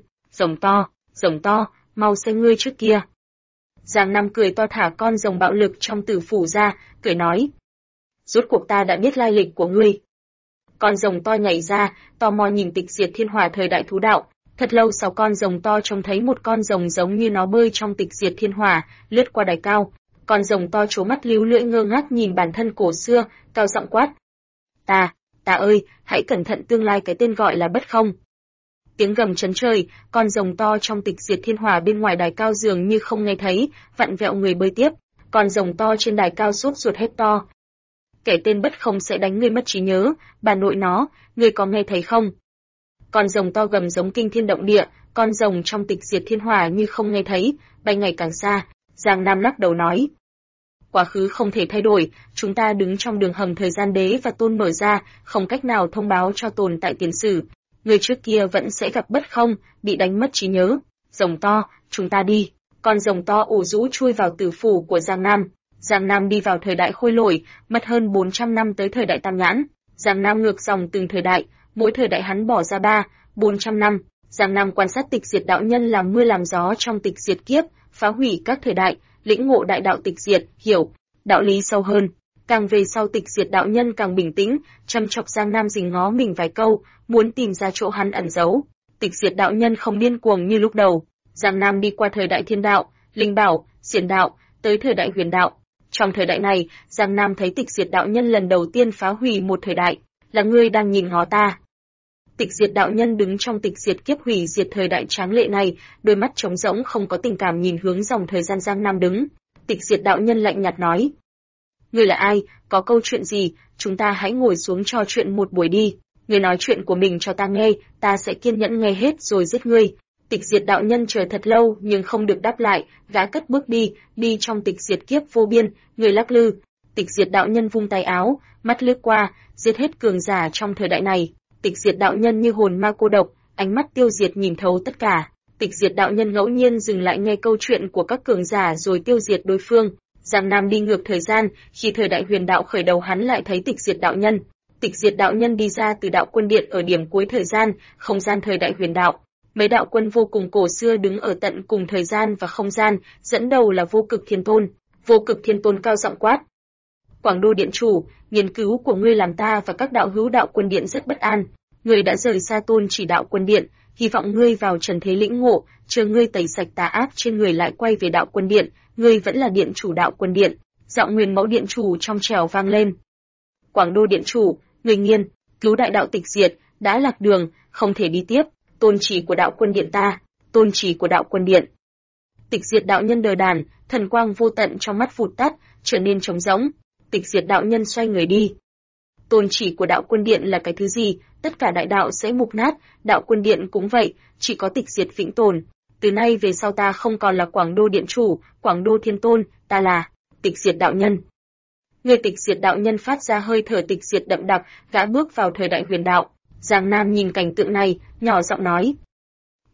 Rồng to, mau xem ngươi trước kia. Giang Nam cười to thả con rồng bạo lực trong tử phủ ra, cười nói: rốt cuộc ta đã biết lai lịch của ngươi. Con rồng to nhảy ra, tò mò nhìn tịch diệt thiên hỏa thời đại thú đạo. Thật lâu sau con rồng to trông thấy một con rồng giống như nó bơi trong tịch diệt thiên hỏa, lướt qua đài cao. Con rồng to trố mắt líu lưỡi ngơ ngác nhìn bản thân cổ xưa, cao giọng quát: Ta ơi, hãy cẩn thận tương lai cái tên gọi là bất không. Tiếng gầm chấn trời, con rồng to trong tịch diệt thiên hỏa bên ngoài đài cao dường như không nghe thấy, vặn vẹo người bơi tiếp. Con rồng to trên đài cao sốt ruột hét to: kẻ tên bất không sẽ đánh ngươi mất trí nhớ, bà nội nó, ngươi có nghe thấy không? Con rồng to gầm giống kinh thiên động địa, con rồng trong tịch diệt thiên hỏa như không nghe thấy, bay ngày càng xa. Giang Nam lắc đầu nói: quá khứ không thể thay đổi, chúng ta đứng trong đường hầm thời gian đế và tôn mở ra, không cách nào thông báo cho tồn tại tiền sử. Người trước kia vẫn sẽ gặp bất không, bị đánh mất trí nhớ. Rồng to, chúng ta đi. Con rồng to ủ rũ chui vào tử phủ của Giang Nam. Giang Nam đi vào thời đại khôi lỗi, mất hơn 400 năm tới thời đại tam nhãn. Giang Nam ngược dòng từng thời đại, mỗi thời đại hắn bỏ ra 400 năm. Giang Nam quan sát tịch diệt đạo nhân làm mưa làm gió trong tịch diệt kiếp, phá hủy các thời đại, lĩnh ngộ đại đạo tịch diệt, hiểu đạo lý sâu hơn. Càng về sau tịch diệt đạo nhân càng bình tĩnh, chăm chọc Giang Nam rình ngó mình vài câu, muốn tìm ra chỗ hắn ẩn giấu. Tịch diệt đạo nhân không điên cuồng như lúc đầu. Giang Nam đi qua thời đại thiên đạo, linh bảo, xiển đạo, tới thời đại huyền đạo. Trong thời đại này, Giang Nam thấy tịch diệt đạo nhân lần đầu tiên phá hủy một thời đại. Là ngươi đang nhìn ngó ta. Tịch diệt đạo nhân đứng trong tịch diệt kiếp hủy diệt thời đại tráng lệ này, đôi mắt trống rỗng không có tình cảm nhìn hướng dòng thời gian Giang Nam đứng. Tịch diệt đạo nhân lạnh nhạt nói: ngươi là ai, có câu chuyện gì, chúng ta hãy ngồi xuống trò chuyện một buổi đi. Ngươi nói chuyện của mình cho ta nghe, ta sẽ kiên nhẫn nghe hết rồi giết ngươi. Tịch diệt đạo nhân chờ thật lâu nhưng không được đáp lại, gã cất bước đi trong tịch diệt kiếp vô biên, người lắc lư. Tịch diệt đạo nhân vung tay áo, mắt lướt qua, giết hết cường giả trong thời đại này. Tịch diệt đạo nhân như hồn ma cô độc, ánh mắt tiêu diệt nhìn thấu tất cả. Tịch diệt đạo nhân ngẫu nhiên dừng lại nghe câu chuyện của các cường giả rồi tiêu diệt đối phương. Giang Nam đi ngược thời gian, khi thời đại huyền đạo khởi đầu hắn lại thấy tịch diệt đạo nhân. Tịch diệt đạo nhân đi ra từ đạo quân điện ở điểm cuối thời gian, không gian thời đại huyền đạo. Mấy đạo quân vô cùng cổ xưa đứng ở tận cùng thời gian và không gian, dẫn đầu là Vô Cực Thiên Tôn. Vô Cực Thiên Tôn cao giọng quát: Quảng Đô điện chủ, nghiên cứu của ngươi làm ta và các đạo hữu đạo quân điện rất bất an. Ngươi đã rời xa tôn chỉ đạo quân điện, hy vọng ngươi vào trần thế lĩnh ngộ, chờ ngươi tẩy sạch tà ác trên người lại quay về đạo quân điện, ngươi vẫn là điện chủ đạo quân điện. Giọng Nguyên Mẫu điện chủ trong trẻo vang lên. Quảng Đô điện chủ, ngươi nghiên cứu đại đạo tịch diệt, đã lạc đường, không thể đi tiếp. Tôn chỉ của đạo quân điện ta, tôn chỉ của đạo quân điện. Tịch diệt đạo nhân đờ đàn, thần quang vô tận trong mắt vụt tắt, trở nên trống rỗng. Tịch diệt đạo nhân xoay người đi. Tôn chỉ của đạo quân điện là cái thứ gì? Tất cả đại đạo sẽ mục nát, đạo quân điện cũng vậy, chỉ có tịch diệt vĩnh tồn. Từ nay về sau ta không còn là Quảng Đô điện chủ, Quảng Đô thiên tôn, ta là tịch diệt đạo nhân. Người tịch diệt đạo nhân phát ra hơi thở tịch diệt đậm đặc, gã bước vào thời đại huyền đạo. Giang Nam nhìn cảnh tượng này, nhỏ giọng nói: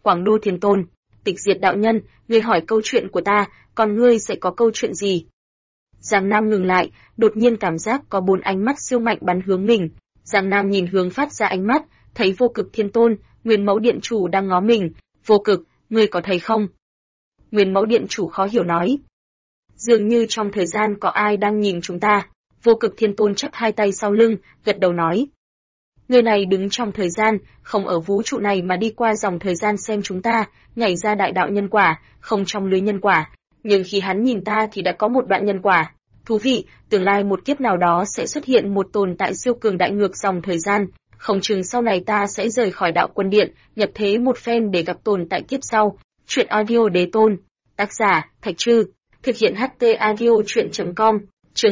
Quảng Đô Thiên Tôn. Tịch Diệt đạo nhân, ngươi hỏi câu chuyện của ta, còn ngươi sẽ có câu chuyện gì? Giang Nam ngừng lại, đột nhiên cảm giác có 4 ánh mắt siêu mạnh bắn hướng mình. Giang Nam nhìn hướng phát ra ánh mắt, thấy Vô Cực Thiên Tôn, Nguyên Mẫu Điện Chủ đang ngó mình. Vô Cực, ngươi có thấy không? Nguyên Mẫu Điện Chủ khó hiểu nói. Dường như trong thời gian có ai đang nhìn chúng ta. Vô Cực Thiên Tôn chắp hai tay sau lưng, gật đầu nói. Người này đứng trong thời gian, không ở vũ trụ này mà đi qua dòng thời gian xem chúng ta, nhảy ra đại đạo nhân quả, không trong lưới nhân quả. Nhưng khi hắn nhìn ta thì đã có một đoạn nhân quả. Thú vị, tương lai một kiếp nào đó sẽ xuất hiện một tồn tại siêu cường đại ngược dòng thời gian. Không chừng sau này ta sẽ rời khỏi đạo quân điện, nhập thế một phen để gặp tồn tại kiếp sau. Chuyện audio đế tôn. Tác giả, Thạch Trư. Thực hiện HT audio chuyện.com. Chương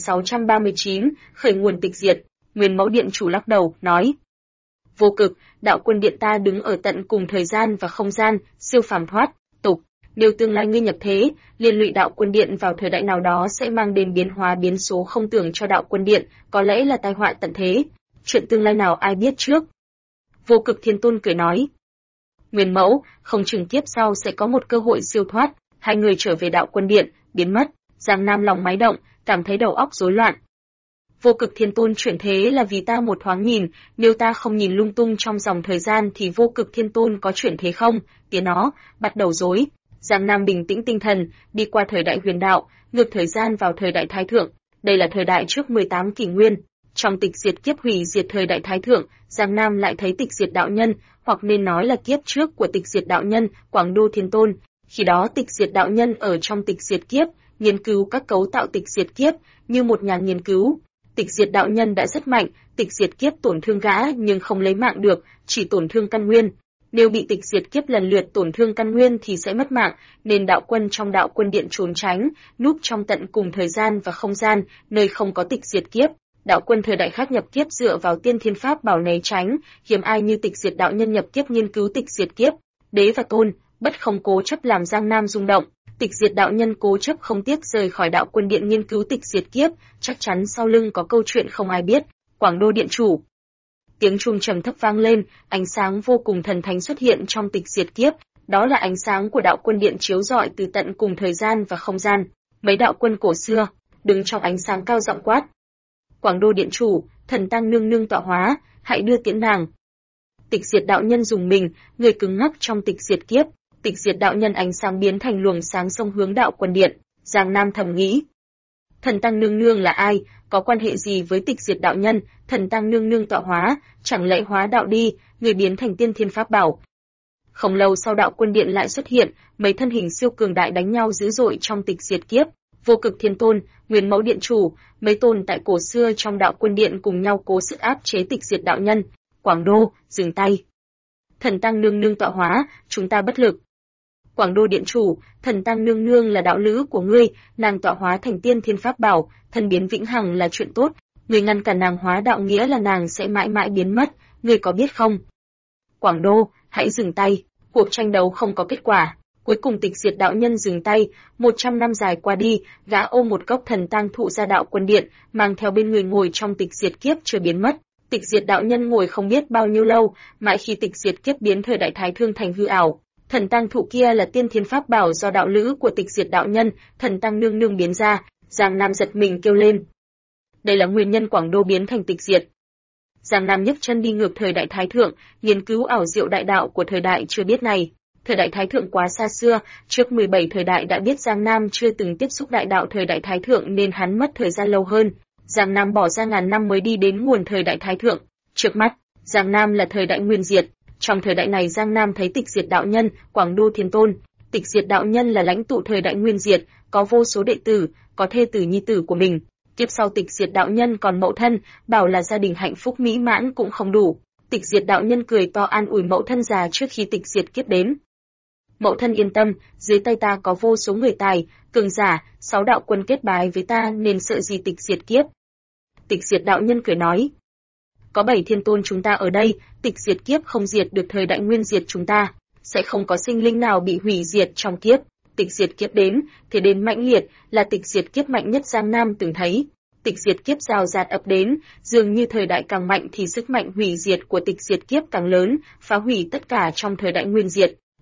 2639, khởi nguồn tịch diệt. Nguyên Mẫu Điện Chủ lắc đầu, nói. Vô Cực, đạo quân điện ta đứng ở tận cùng thời gian và không gian, siêu phàm thoát tục. Nếu tương lai ngươi nhập thế, liên lụy đạo quân điện vào thời đại nào đó sẽ mang đến biến hóa biến số không tưởng cho đạo quân điện, có lẽ là tai họa tận thế. Chuyện tương lai nào ai biết trước? Vô Cực Thiên Tôn cười nói. Nguyên Mẫu, không chừng kiếp sau sẽ có một cơ hội siêu thoát, hai người trở về đạo quân điện, biến mất. Giang Nam lòng máy động, cảm thấy đầu óc rối loạn. Vô Cực Thiên Tôn chuyển thế là vì ta một thoáng nhìn, nếu ta không nhìn lung tung trong dòng thời gian thì Vô Cực Thiên Tôn có chuyển thế không? Tiếng nó bắt đầu rối. Giang Nam bình tĩnh tinh thần, đi qua thời đại huyền đạo, ngược thời gian vào thời đại Thái Thượng. Đây là thời đại trước 18 kỷ nguyên. Trong tịch diệt kiếp hủy diệt thời đại Thái Thượng, Giang Nam lại thấy tịch diệt đạo nhân, hoặc nên nói là kiếp trước của tịch diệt đạo nhân, Quảng Đô Thiên Tôn. Khi đó tịch diệt đạo nhân ở trong tịch diệt kiếp, nghiên cứu các cấu tạo tịch diệt kiếp, như một nhà nghiên cứu. Tịch diệt đạo nhân đã rất mạnh, tịch diệt kiếp tổn thương gã nhưng không lấy mạng được, chỉ tổn thương căn nguyên. Nếu bị tịch diệt kiếp lần lượt tổn thương căn nguyên thì sẽ mất mạng, nên đạo quân trong đạo quân điện trốn tránh, núp trong tận cùng thời gian và không gian, nơi không có tịch diệt kiếp. Đạo quân thời đại khác nhập kiếp dựa vào tiên thiên pháp bảo né tránh, hiếm ai như tịch diệt đạo nhân nhập kiếp nghiên cứu tịch diệt kiếp. Đế và tôn, bất không cố chấp làm Giang Nam rung động. Tịch diệt đạo nhân cố chấp không tiếc rời khỏi đạo quân điện nghiên cứu tịch diệt kiếp, chắc chắn sau lưng có câu chuyện không ai biết. Quảng Đô Điện Chủ. Tiếng chuông trầm thấp vang lên, ánh sáng vô cùng thần thánh xuất hiện trong tịch diệt kiếp, đó là ánh sáng của đạo quân điện chiếu rọi từ tận cùng thời gian và không gian. Mấy đạo quân cổ xưa, đứng trong ánh sáng cao giọng quát. Quảng Đô Điện Chủ, thần tăng nương nương tọa hóa, hãy đưa tiễn nàng. Tịch diệt đạo nhân dùng mình, người cứng ngắc trong tịch diệt kiếp. Tịch diệt đạo nhân ánh sáng biến thành luồng sáng xông hướng đạo quân điện. Giang Nam thầm nghĩ. Thần tăng nương nương là ai, có quan hệ gì với tịch diệt đạo nhân? Thần tăng nương nương tọa hóa, chẳng lẽ hóa đạo đi, người biến thành tiên thiên pháp bảo. Không lâu sau đạo quân điện lại xuất hiện, mấy thân hình siêu cường đại đánh nhau dữ dội trong tịch diệt kiếp. Vô Cực Thiên Tôn, Nguyên Mẫu Điện Chủ, mấy tồn tại cổ xưa trong đạo quân điện cùng nhau cố sức áp chế tịch diệt đạo nhân. Quảng Đô, dừng tay. Thần tăng nương nương tọa hóa, chúng ta bất lực. Quảng Đô Điện Chủ, thần tăng nương nương là đạo lữ của ngươi, nàng tọa hóa thành tiên thiên pháp bảo, thân biến vĩnh hằng là chuyện tốt, ngươi ngăn cản nàng hóa đạo nghĩa là nàng sẽ mãi mãi biến mất, ngươi có biết không? Quảng Đô, hãy dừng tay, cuộc tranh đấu không có kết quả. Cuối cùng tịch diệt đạo nhân dừng tay, 100 năm dài qua đi, gã ôm một gốc thần tang thụ ra đạo quân điện, mang theo bên người ngồi trong tịch diệt kiếp chưa biến mất. Tịch diệt đạo nhân ngồi không biết bao nhiêu lâu, mãi khi tịch diệt kiếp biến thời đại Thái Thương thành hư ảo. Thần tang thụ kia là tiên thiên pháp bảo do đạo lữ của tịch diệt đạo nhân, thần tăng nương nương biến ra. Giang Nam giật mình kêu lên. Đây là nguyên nhân Quảng Đô biến thành tịch diệt. Giang Nam nhấc chân đi ngược thời đại Thái Thượng, nghiên cứu ảo diệu đại đạo của thời đại chưa biết này. Thời đại Thái Thượng quá xa xưa, trước 17 thời đại đã biết Giang Nam chưa từng tiếp xúc đại đạo thời đại Thái Thượng nên hắn mất thời gian lâu hơn. Giang Nam bỏ ra ngàn năm mới đi đến nguồn thời đại Thái Thượng. Trước mắt, Giang Nam là thời đại nguyên diệt. Trong thời đại này Giang Nam thấy tịch diệt đạo nhân, Quảng Đô Thiên Tôn. Tịch diệt đạo nhân là lãnh tụ thời đại nguyên diệt, có vô số đệ tử, có thê tử nhi tử của mình. Tiếp sau tịch diệt đạo nhân còn mẫu thân, bảo là gia đình hạnh phúc mỹ mãn cũng không đủ. Tịch diệt đạo nhân cười to an ủi mẫu thân già trước khi tịch diệt kiếp đến. Mẫu thân yên tâm, dưới tay ta có vô số người tài, cường giả, 6 đạo quân kết bái với ta nên sợ gì tịch diệt kiếp. Tịch diệt đạo nhân cười nói. Có 7 thiên tôn chúng ta ở đây, tịch diệt kiếp không diệt được thời đại nguyên diệt chúng ta, sẽ không có sinh linh nào bị hủy diệt trong kiếp. Tịch diệt kiếp đến, thì đến mãnh liệt, là tịch diệt kiếp mạnh nhất Giang Nam từng thấy. Tịch diệt kiếp rào rạt ập đến, dường như thời đại càng mạnh thì sức mạnh hủy diệt của tịch diệt kiếp càng lớn, phá hủy tất cả trong thời đại nguyên diệt.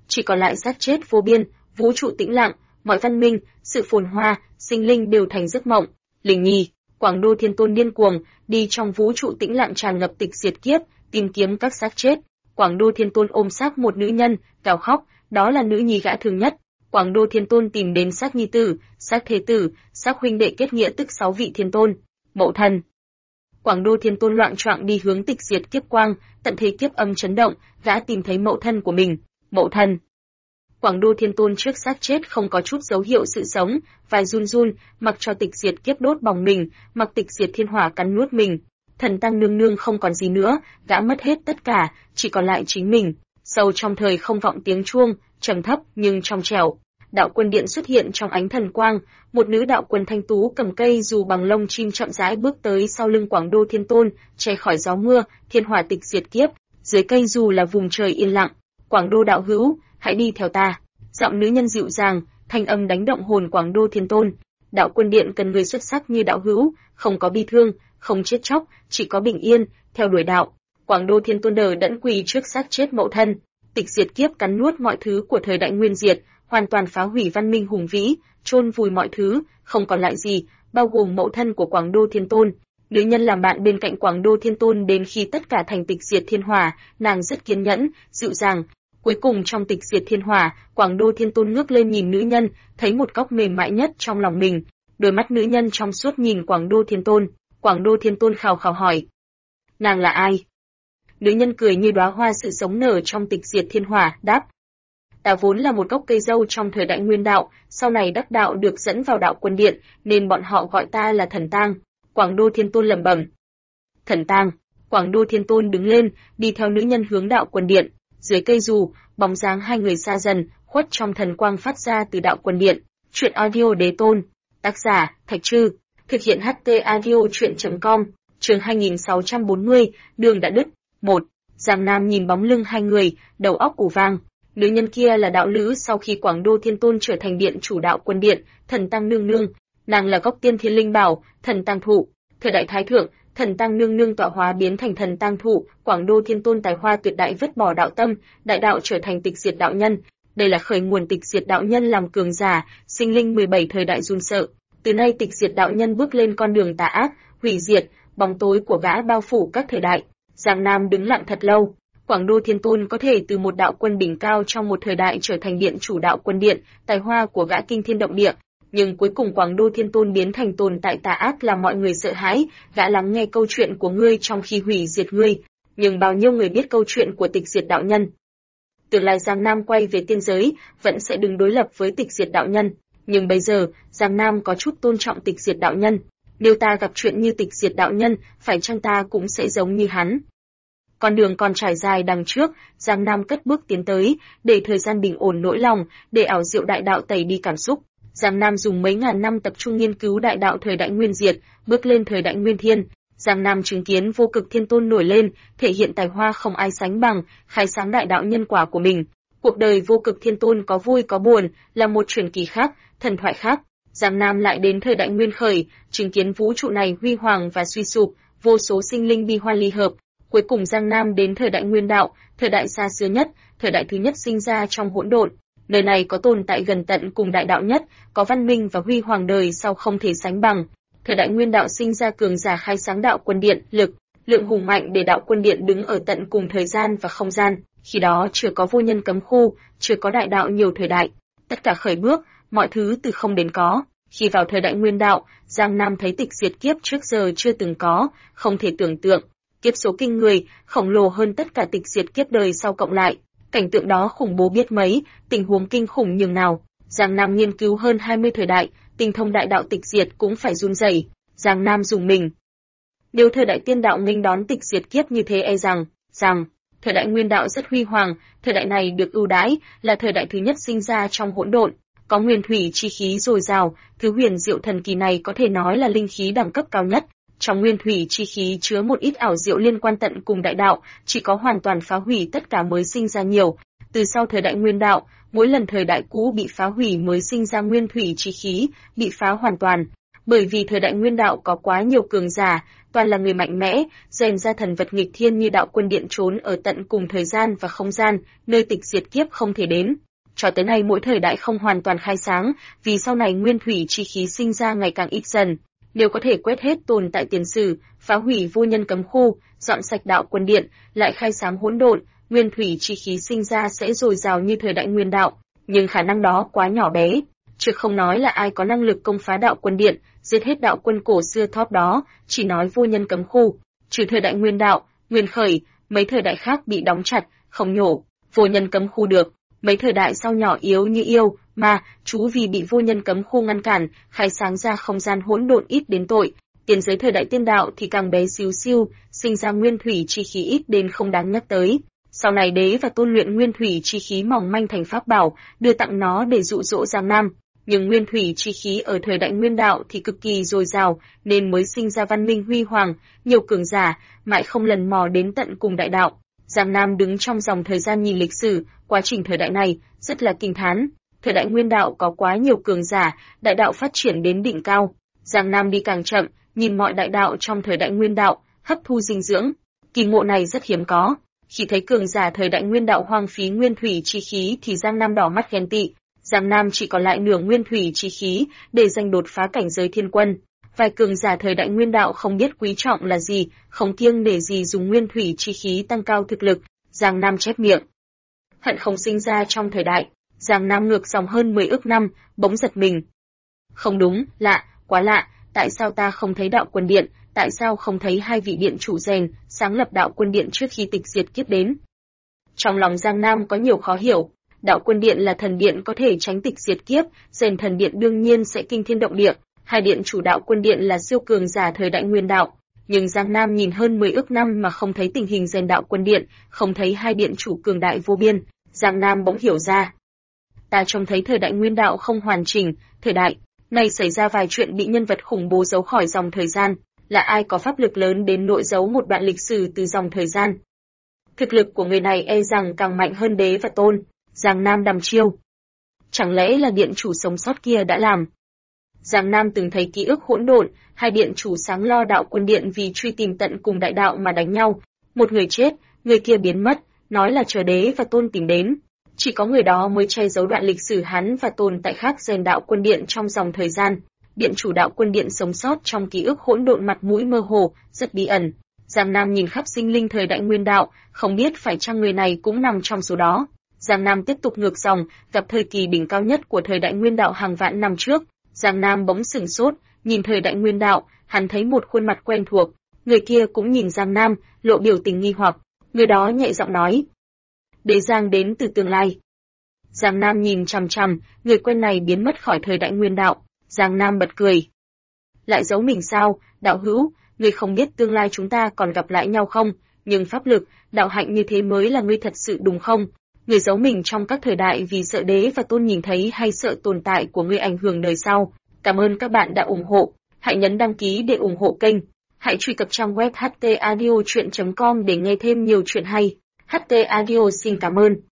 chỉ còn lại xác chết vô biên, vũ trụ tĩnh lặng, mọi văn minh, sự phồn hoa, sinh linh đều thành giấc mộng. Linh Nhi, Quảng Đô Thiên Tôn điên cuồng, đi trong vũ trụ tĩnh lặng tràn ngập tịch diệt kiếp, tìm kiếm các xác chết. Quảng Đô Thiên Tôn ôm xác một nữ nhân, gào khóc, đó là nữ nhi gã thương nhất. Quảng Đô Thiên Tôn tìm đến xác nhi tử, xác thế tử, xác huynh đệ kết nghĩa tức 6 vị thiên tôn. Mậu Thần. Quảng Đô Thiên Tôn loạng choạng đi hướng tịch diệt kiếp quang, tận thế kiếp âm chấn động, gã tìm thấy mậu thân của mình. Mậu Thần. Quảng Đô Thiên Tôn trước xác chết không có chút dấu hiệu sự sống, vai run run, mặc cho tịch diệt kiếp đốt bỏng mình, mặc tịch diệt thiên hỏa cắn nuốt mình. Thần Tăng nương nương không còn gì nữa, gã mất hết tất cả, chỉ còn lại chính mình. Sâu trong thời không vọng tiếng chuông, trầm thấp nhưng trong trẻo. Đạo quân điện xuất hiện trong ánh thần quang, một nữ đạo quân thanh tú cầm cây dù bằng lông chim chậm rãi bước tới sau lưng Quảng Đô Thiên Tôn, che khỏi gió mưa, thiên hỏa tịch diệt kiếp. Dưới cây dù là vùng trời yên lặng. Quảng Đô đạo hữu, hãy đi theo ta. Giọng nữ nhân dịu dàng, thanh âm đánh động hồn Quảng Đô Thiên Tôn. Đạo quân điện cần người xuất sắc như đạo hữu, không có bi thương, không chết chóc, chỉ có bình yên, theo đuổi đạo. Quảng Đô Thiên Tôn đờ đẫn quỳ trước xác chết mậu thân. Tịch diệt kiếp cắn nuốt mọi thứ của thời đại nguyên diệt, hoàn toàn phá hủy văn minh hùng vĩ, chôn vùi mọi thứ, không còn lại gì, bao gồm mậu thân của Quảng Đô Thiên Tôn. Nữ nhân làm bạn bên cạnh Quảng Đô Thiên Tôn đến khi tất cả thành tịch diệt thiên hỏa, nàng rất kiên nhẫn, dịu dàng. Cuối cùng trong tịch diệt thiên hỏa, Quảng Đô Thiên Tôn ngước lên nhìn nữ nhân, thấy một góc mềm mại nhất trong lòng mình. Đôi mắt nữ nhân trong suốt nhìn Quảng Đô Thiên Tôn. Quảng Đô Thiên Tôn khào khào hỏi: nàng là ai? Nữ nhân cười như đóa hoa sự sống nở trong tịch diệt thiên hỏa, đáp: ta vốn là một gốc cây dâu trong thời đại nguyên đạo, sau này đắc đạo được dẫn vào đạo quân điện, nên bọn họ gọi ta là Thần Tang. Quảng Đô Thiên Tôn lẩm bẩm. Thần Tang. Quảng Đô Thiên Tôn đứng lên, đi theo nữ nhân hướng đạo quân điện. Dưới cây dù, bóng dáng hai người xa dần, khuất trong thần quang phát ra từ đạo quân điện. Truyện audio Đế Tôn. Tác giả: Thạch Trư. Thực hiện HT audio truyện.com. Chương 2640, đường đã đứt. 1. Giang Nam nhìn bóng lưng hai người, đầu óc ù vang. Nữ nhân kia là đạo lữ sau khi Quảng Đô Thiên Tôn trở thành điện chủ đạo quân điện, Thần Tăng nương nương. Nàng là gốc tiên thiên linh bảo, Thần Tăng thụ. Thời đại Thái Thượng, Thần Tăng nương nương tọa hóa biến thành Thần Tăng thụ, Quảng Đô Thiên Tôn tài hoa tuyệt đại vứt bỏ đạo tâm, đại đạo trở thành tịch diệt đạo nhân. Đây là khởi nguồn tịch diệt đạo nhân làm cường giả, sinh linh 17 thời đại run sợ. Từ nay tịch diệt đạo nhân bước lên con đường tà ác, hủy diệt, bóng tối của gã bao phủ các thời đại. Giang Nam đứng lặng thật lâu. Quảng Đô Thiên Tôn có thể từ một đạo quân đỉnh cao trong một thời đại trở thành điện chủ đạo quân điện, tài hoa của gã kinh thiên động địa. Nhưng cuối cùng Quảng Đô Thiên Tôn biến thành tồn tại tà ác làm mọi người sợ hãi, gã lắng nghe câu chuyện của ngươi trong khi hủy diệt ngươi. Nhưng bao nhiêu người biết câu chuyện của tịch diệt đạo nhân? Tương lai Giang Nam quay về tiên giới, vẫn sẽ đứng đối lập với tịch diệt đạo nhân. Nhưng bây giờ, Giang Nam có chút tôn trọng tịch diệt đạo nhân. Nếu ta gặp chuyện như tịch diệt đạo nhân, phải chăng ta cũng sẽ giống như hắn? Con đường còn trải dài đằng trước, Giang Nam cất bước tiến tới, để thời gian bình ổn nỗi lòng, để ảo diệu đại đạo tẩy đi cảm xúc. Giang Nam dùng mấy ngàn năm tập trung nghiên cứu đại đạo thời đại nguyên diệt, bước lên thời đại nguyên thiên. Giang Nam chứng kiến vô cực thiên tôn nổi lên, thể hiện tài hoa không ai sánh bằng, khai sáng đại đạo nhân quả của mình. Cuộc đời vô cực thiên tôn có vui có buồn, là một truyền kỳ khác, thần thoại khác. Giang Nam lại đến thời đại nguyên khởi, chứng kiến vũ trụ này huy hoàng và suy sụp, vô số sinh linh bi hoa ly hợp. Cuối cùng Giang Nam đến thời đại nguyên đạo, thời đại xa xưa nhất, thời đại thứ nhất sinh ra trong hỗn độn. Nơi này có tồn tại gần tận cùng đại đạo nhất, có văn minh và huy hoàng đời sau không thể sánh bằng. Thời đại nguyên đạo sinh ra cường giả khai sáng đạo quân điện, lượng hùng mạnh để đạo quân điện đứng ở tận cùng thời gian và không gian. Khi đó chưa có vô nhân cấm khu, chưa có đại đạo nhiều thời đại. Tất cả khởi bước, mọi thứ từ không đến có. Khi vào thời đại nguyên đạo, Giang Nam thấy tịch diệt kiếp trước giờ chưa từng có, không thể tưởng tượng. Kiếp số kinh người, khổng lồ hơn tất cả tịch diệt kiếp đời sau cộng lại. Cảnh tượng đó khủng bố biết mấy, tình huống kinh khủng nhường nào. Giang Nam nghiên cứu hơn 20 thời đại, tinh thông đại đạo tịch diệt cũng phải run rẩy. Giang Nam dùng mình. Nếu thời đại tiên đạo nghênh đón tịch diệt kiếp như thế rằng, thời đại nguyên đạo rất huy hoàng, thời đại này được ưu đãi, là thời đại thứ nhất sinh ra trong hỗn độn, có nguyên thủy chi khí dồi dào, thứ huyền diệu thần kỳ này có thể nói là linh khí đẳng cấp cao nhất. Trong nguyên thủy chi khí chứa một ít ảo diệu liên quan tận cùng đại đạo, chỉ có hoàn toàn phá hủy tất cả mới sinh ra nhiều. Từ sau thời đại nguyên đạo, mỗi lần thời đại cũ bị phá hủy mới sinh ra nguyên thủy chi khí, bị phá hoàn toàn. Bởi vì thời đại Nguyên Đạo có quá nhiều cường giả, toàn là người mạnh mẽ, rèn ra thần vật nghịch thiên như Đạo Quân Điện trốn ở tận cùng thời gian và không gian, nơi tịch diệt kiếp không thể đến. Cho tới nay mỗi thời đại không hoàn toàn khai sáng, vì sau này nguyên thủy chi khí sinh ra ngày càng ít dần. Nếu có thể quét hết tồn tại tiền sử, phá hủy vô nhân cấm khu, dọn sạch Đạo Quân Điện, lại khai sáng hỗn độn, nguyên thủy chi khí sinh ra sẽ dồi dào như thời đại Nguyên Đạo, nhưng khả năng đó quá nhỏ bé, chứ không nói là ai có năng lực công phá Đạo Quân Điện, giết hết đạo quân cổ xưa top đó, chỉ nói vô nhân cấm khu, trừ thời đại Nguyên Đạo, Nguyên Khởi, mấy thời đại khác bị đóng chặt, không nhổ, vô nhân cấm khu được. Mấy thời đại sau nhỏ yếu như yêu, mà, chú vì bị vô nhân cấm khu ngăn cản, khai sáng ra không gian hỗn độn ít đến tội. Tiền giới thời đại tiên đạo thì càng bé xíu xiu, sinh ra nguyên thủy chi khí ít đến không đáng nhắc tới. Sau này đế và tôn luyện nguyên thủy chi khí mỏng manh thành pháp bảo, đưa tặng nó để dụ dỗ Giang Nam. Nhưng nguyên thủy chi khí ở thời đại Nguyên Đạo thì cực kỳ dồi dào, nên mới sinh ra văn minh huy hoàng, nhiều cường giả, mãi không lần mò đến tận cùng đại đạo. Giang Nam đứng trong dòng thời gian nhìn lịch sử, quá trình thời đại này, rất là kinh thán. Thời đại Nguyên Đạo có quá nhiều cường giả, đại đạo phát triển đến đỉnh cao. Giang Nam đi càng chậm, nhìn mọi đại đạo trong thời đại Nguyên Đạo, hấp thu dinh dưỡng. Kỳ ngộ này rất hiếm có. Khi thấy cường giả thời đại Nguyên Đạo hoang phí nguyên thủy chi khí thì Giang Nam đỏ mắt ghen tị. Giang Nam chỉ còn lại nửa nguyên thủy chi khí để giành đột phá cảnh giới thiên quân. Vài cường giả thời đại Nguyên Đạo không biết quý trọng là gì, không kiêng nể gì dùng nguyên thủy chi khí tăng cao thực lực. Giang Nam chép miệng. Hận không sinh ra trong thời đại. Giang Nam ngược dòng hơn 10 ức năm, bỗng giật mình. Không đúng, lạ, quá lạ, tại sao ta không thấy Đạo Quân Điện, tại sao không thấy hai vị điện chủ rèn, sáng lập Đạo Quân Điện trước khi tịch diệt kiếp đến? Trong lòng Giang Nam có nhiều khó hiểu. Đạo Quân Điện là thần điện có thể tránh tịch diệt kiếp, rèn thần điện đương nhiên sẽ kinh thiên động địa. Hai điện chủ Đạo Quân Điện là siêu cường giả thời đại Nguyên Đạo, nhưng Giang Nam nhìn hơn 10 ức năm mà không thấy tình hình rèn Đạo Quân Điện, không thấy hai điện chủ cường đại vô biên. Giang Nam bỗng hiểu ra. Ta trông thấy thời đại Nguyên Đạo không hoàn chỉnh, thời đại này xảy ra vài chuyện bị nhân vật khủng bố giấu khỏi dòng thời gian, là ai có pháp lực lớn đến nỗi giấu một đoạn lịch sử từ dòng thời gian. Thực lực của người này e rằng càng mạnh hơn đế và tôn. Giang Nam đăm chiêu. Chẳng lẽ là điện chủ sống sót kia đã làm? Giang Nam từng thấy ký ức hỗn độn, hai điện chủ sáng lo Đạo Quân Điện vì truy tìm tận cùng đại đạo mà đánh nhau. Một người chết, người kia biến mất, nói là chờ đế và tôn tìm đến. Chỉ có người đó mới che giấu đoạn lịch sử hắn và tồn tại khác rèn Đạo Quân Điện trong dòng thời gian. Điện chủ Đạo Quân Điện sống sót trong ký ức hỗn độn mặt mũi mơ hồ, rất bí ẩn. Giang Nam nhìn khắp sinh linh thời đại Nguyên Đạo, không biết phải chăng người này cũng nằm trong số đó. Giang Nam tiếp tục ngược dòng, gặp thời kỳ đỉnh cao nhất của thời đại Nguyên Đạo hàng vạn năm trước. Giang Nam bỗng sửng sốt, nhìn thời đại Nguyên Đạo, hắn thấy một khuôn mặt quen thuộc. Người kia cũng nhìn Giang Nam, lộ biểu tình nghi hoặc. Người đó nhẹ giọng nói: Đế Giang đến từ tương lai. Giang Nam nhìn chằm chằm, người quen này biến mất khỏi thời đại Nguyên Đạo. Giang Nam bật cười. Lại giấu mình sao, đạo hữu, ngươi không biết tương lai chúng ta còn gặp lại nhau không? Nhưng pháp lực, đạo hạnh như thế mới là ngươi thật sự đúng không? Ngươi giấu mình trong các thời đại vì sợ đế và tôn nhìn thấy hay sợ tồn tại của ngươi ảnh hưởng đời sau. Cảm ơn các bạn đã ủng hộ. Hãy nhấn đăng ký để ủng hộ kênh. Hãy truy cập trang web htaudio.com để nghe thêm nhiều chuyện hay. HT Audio xin cảm ơn.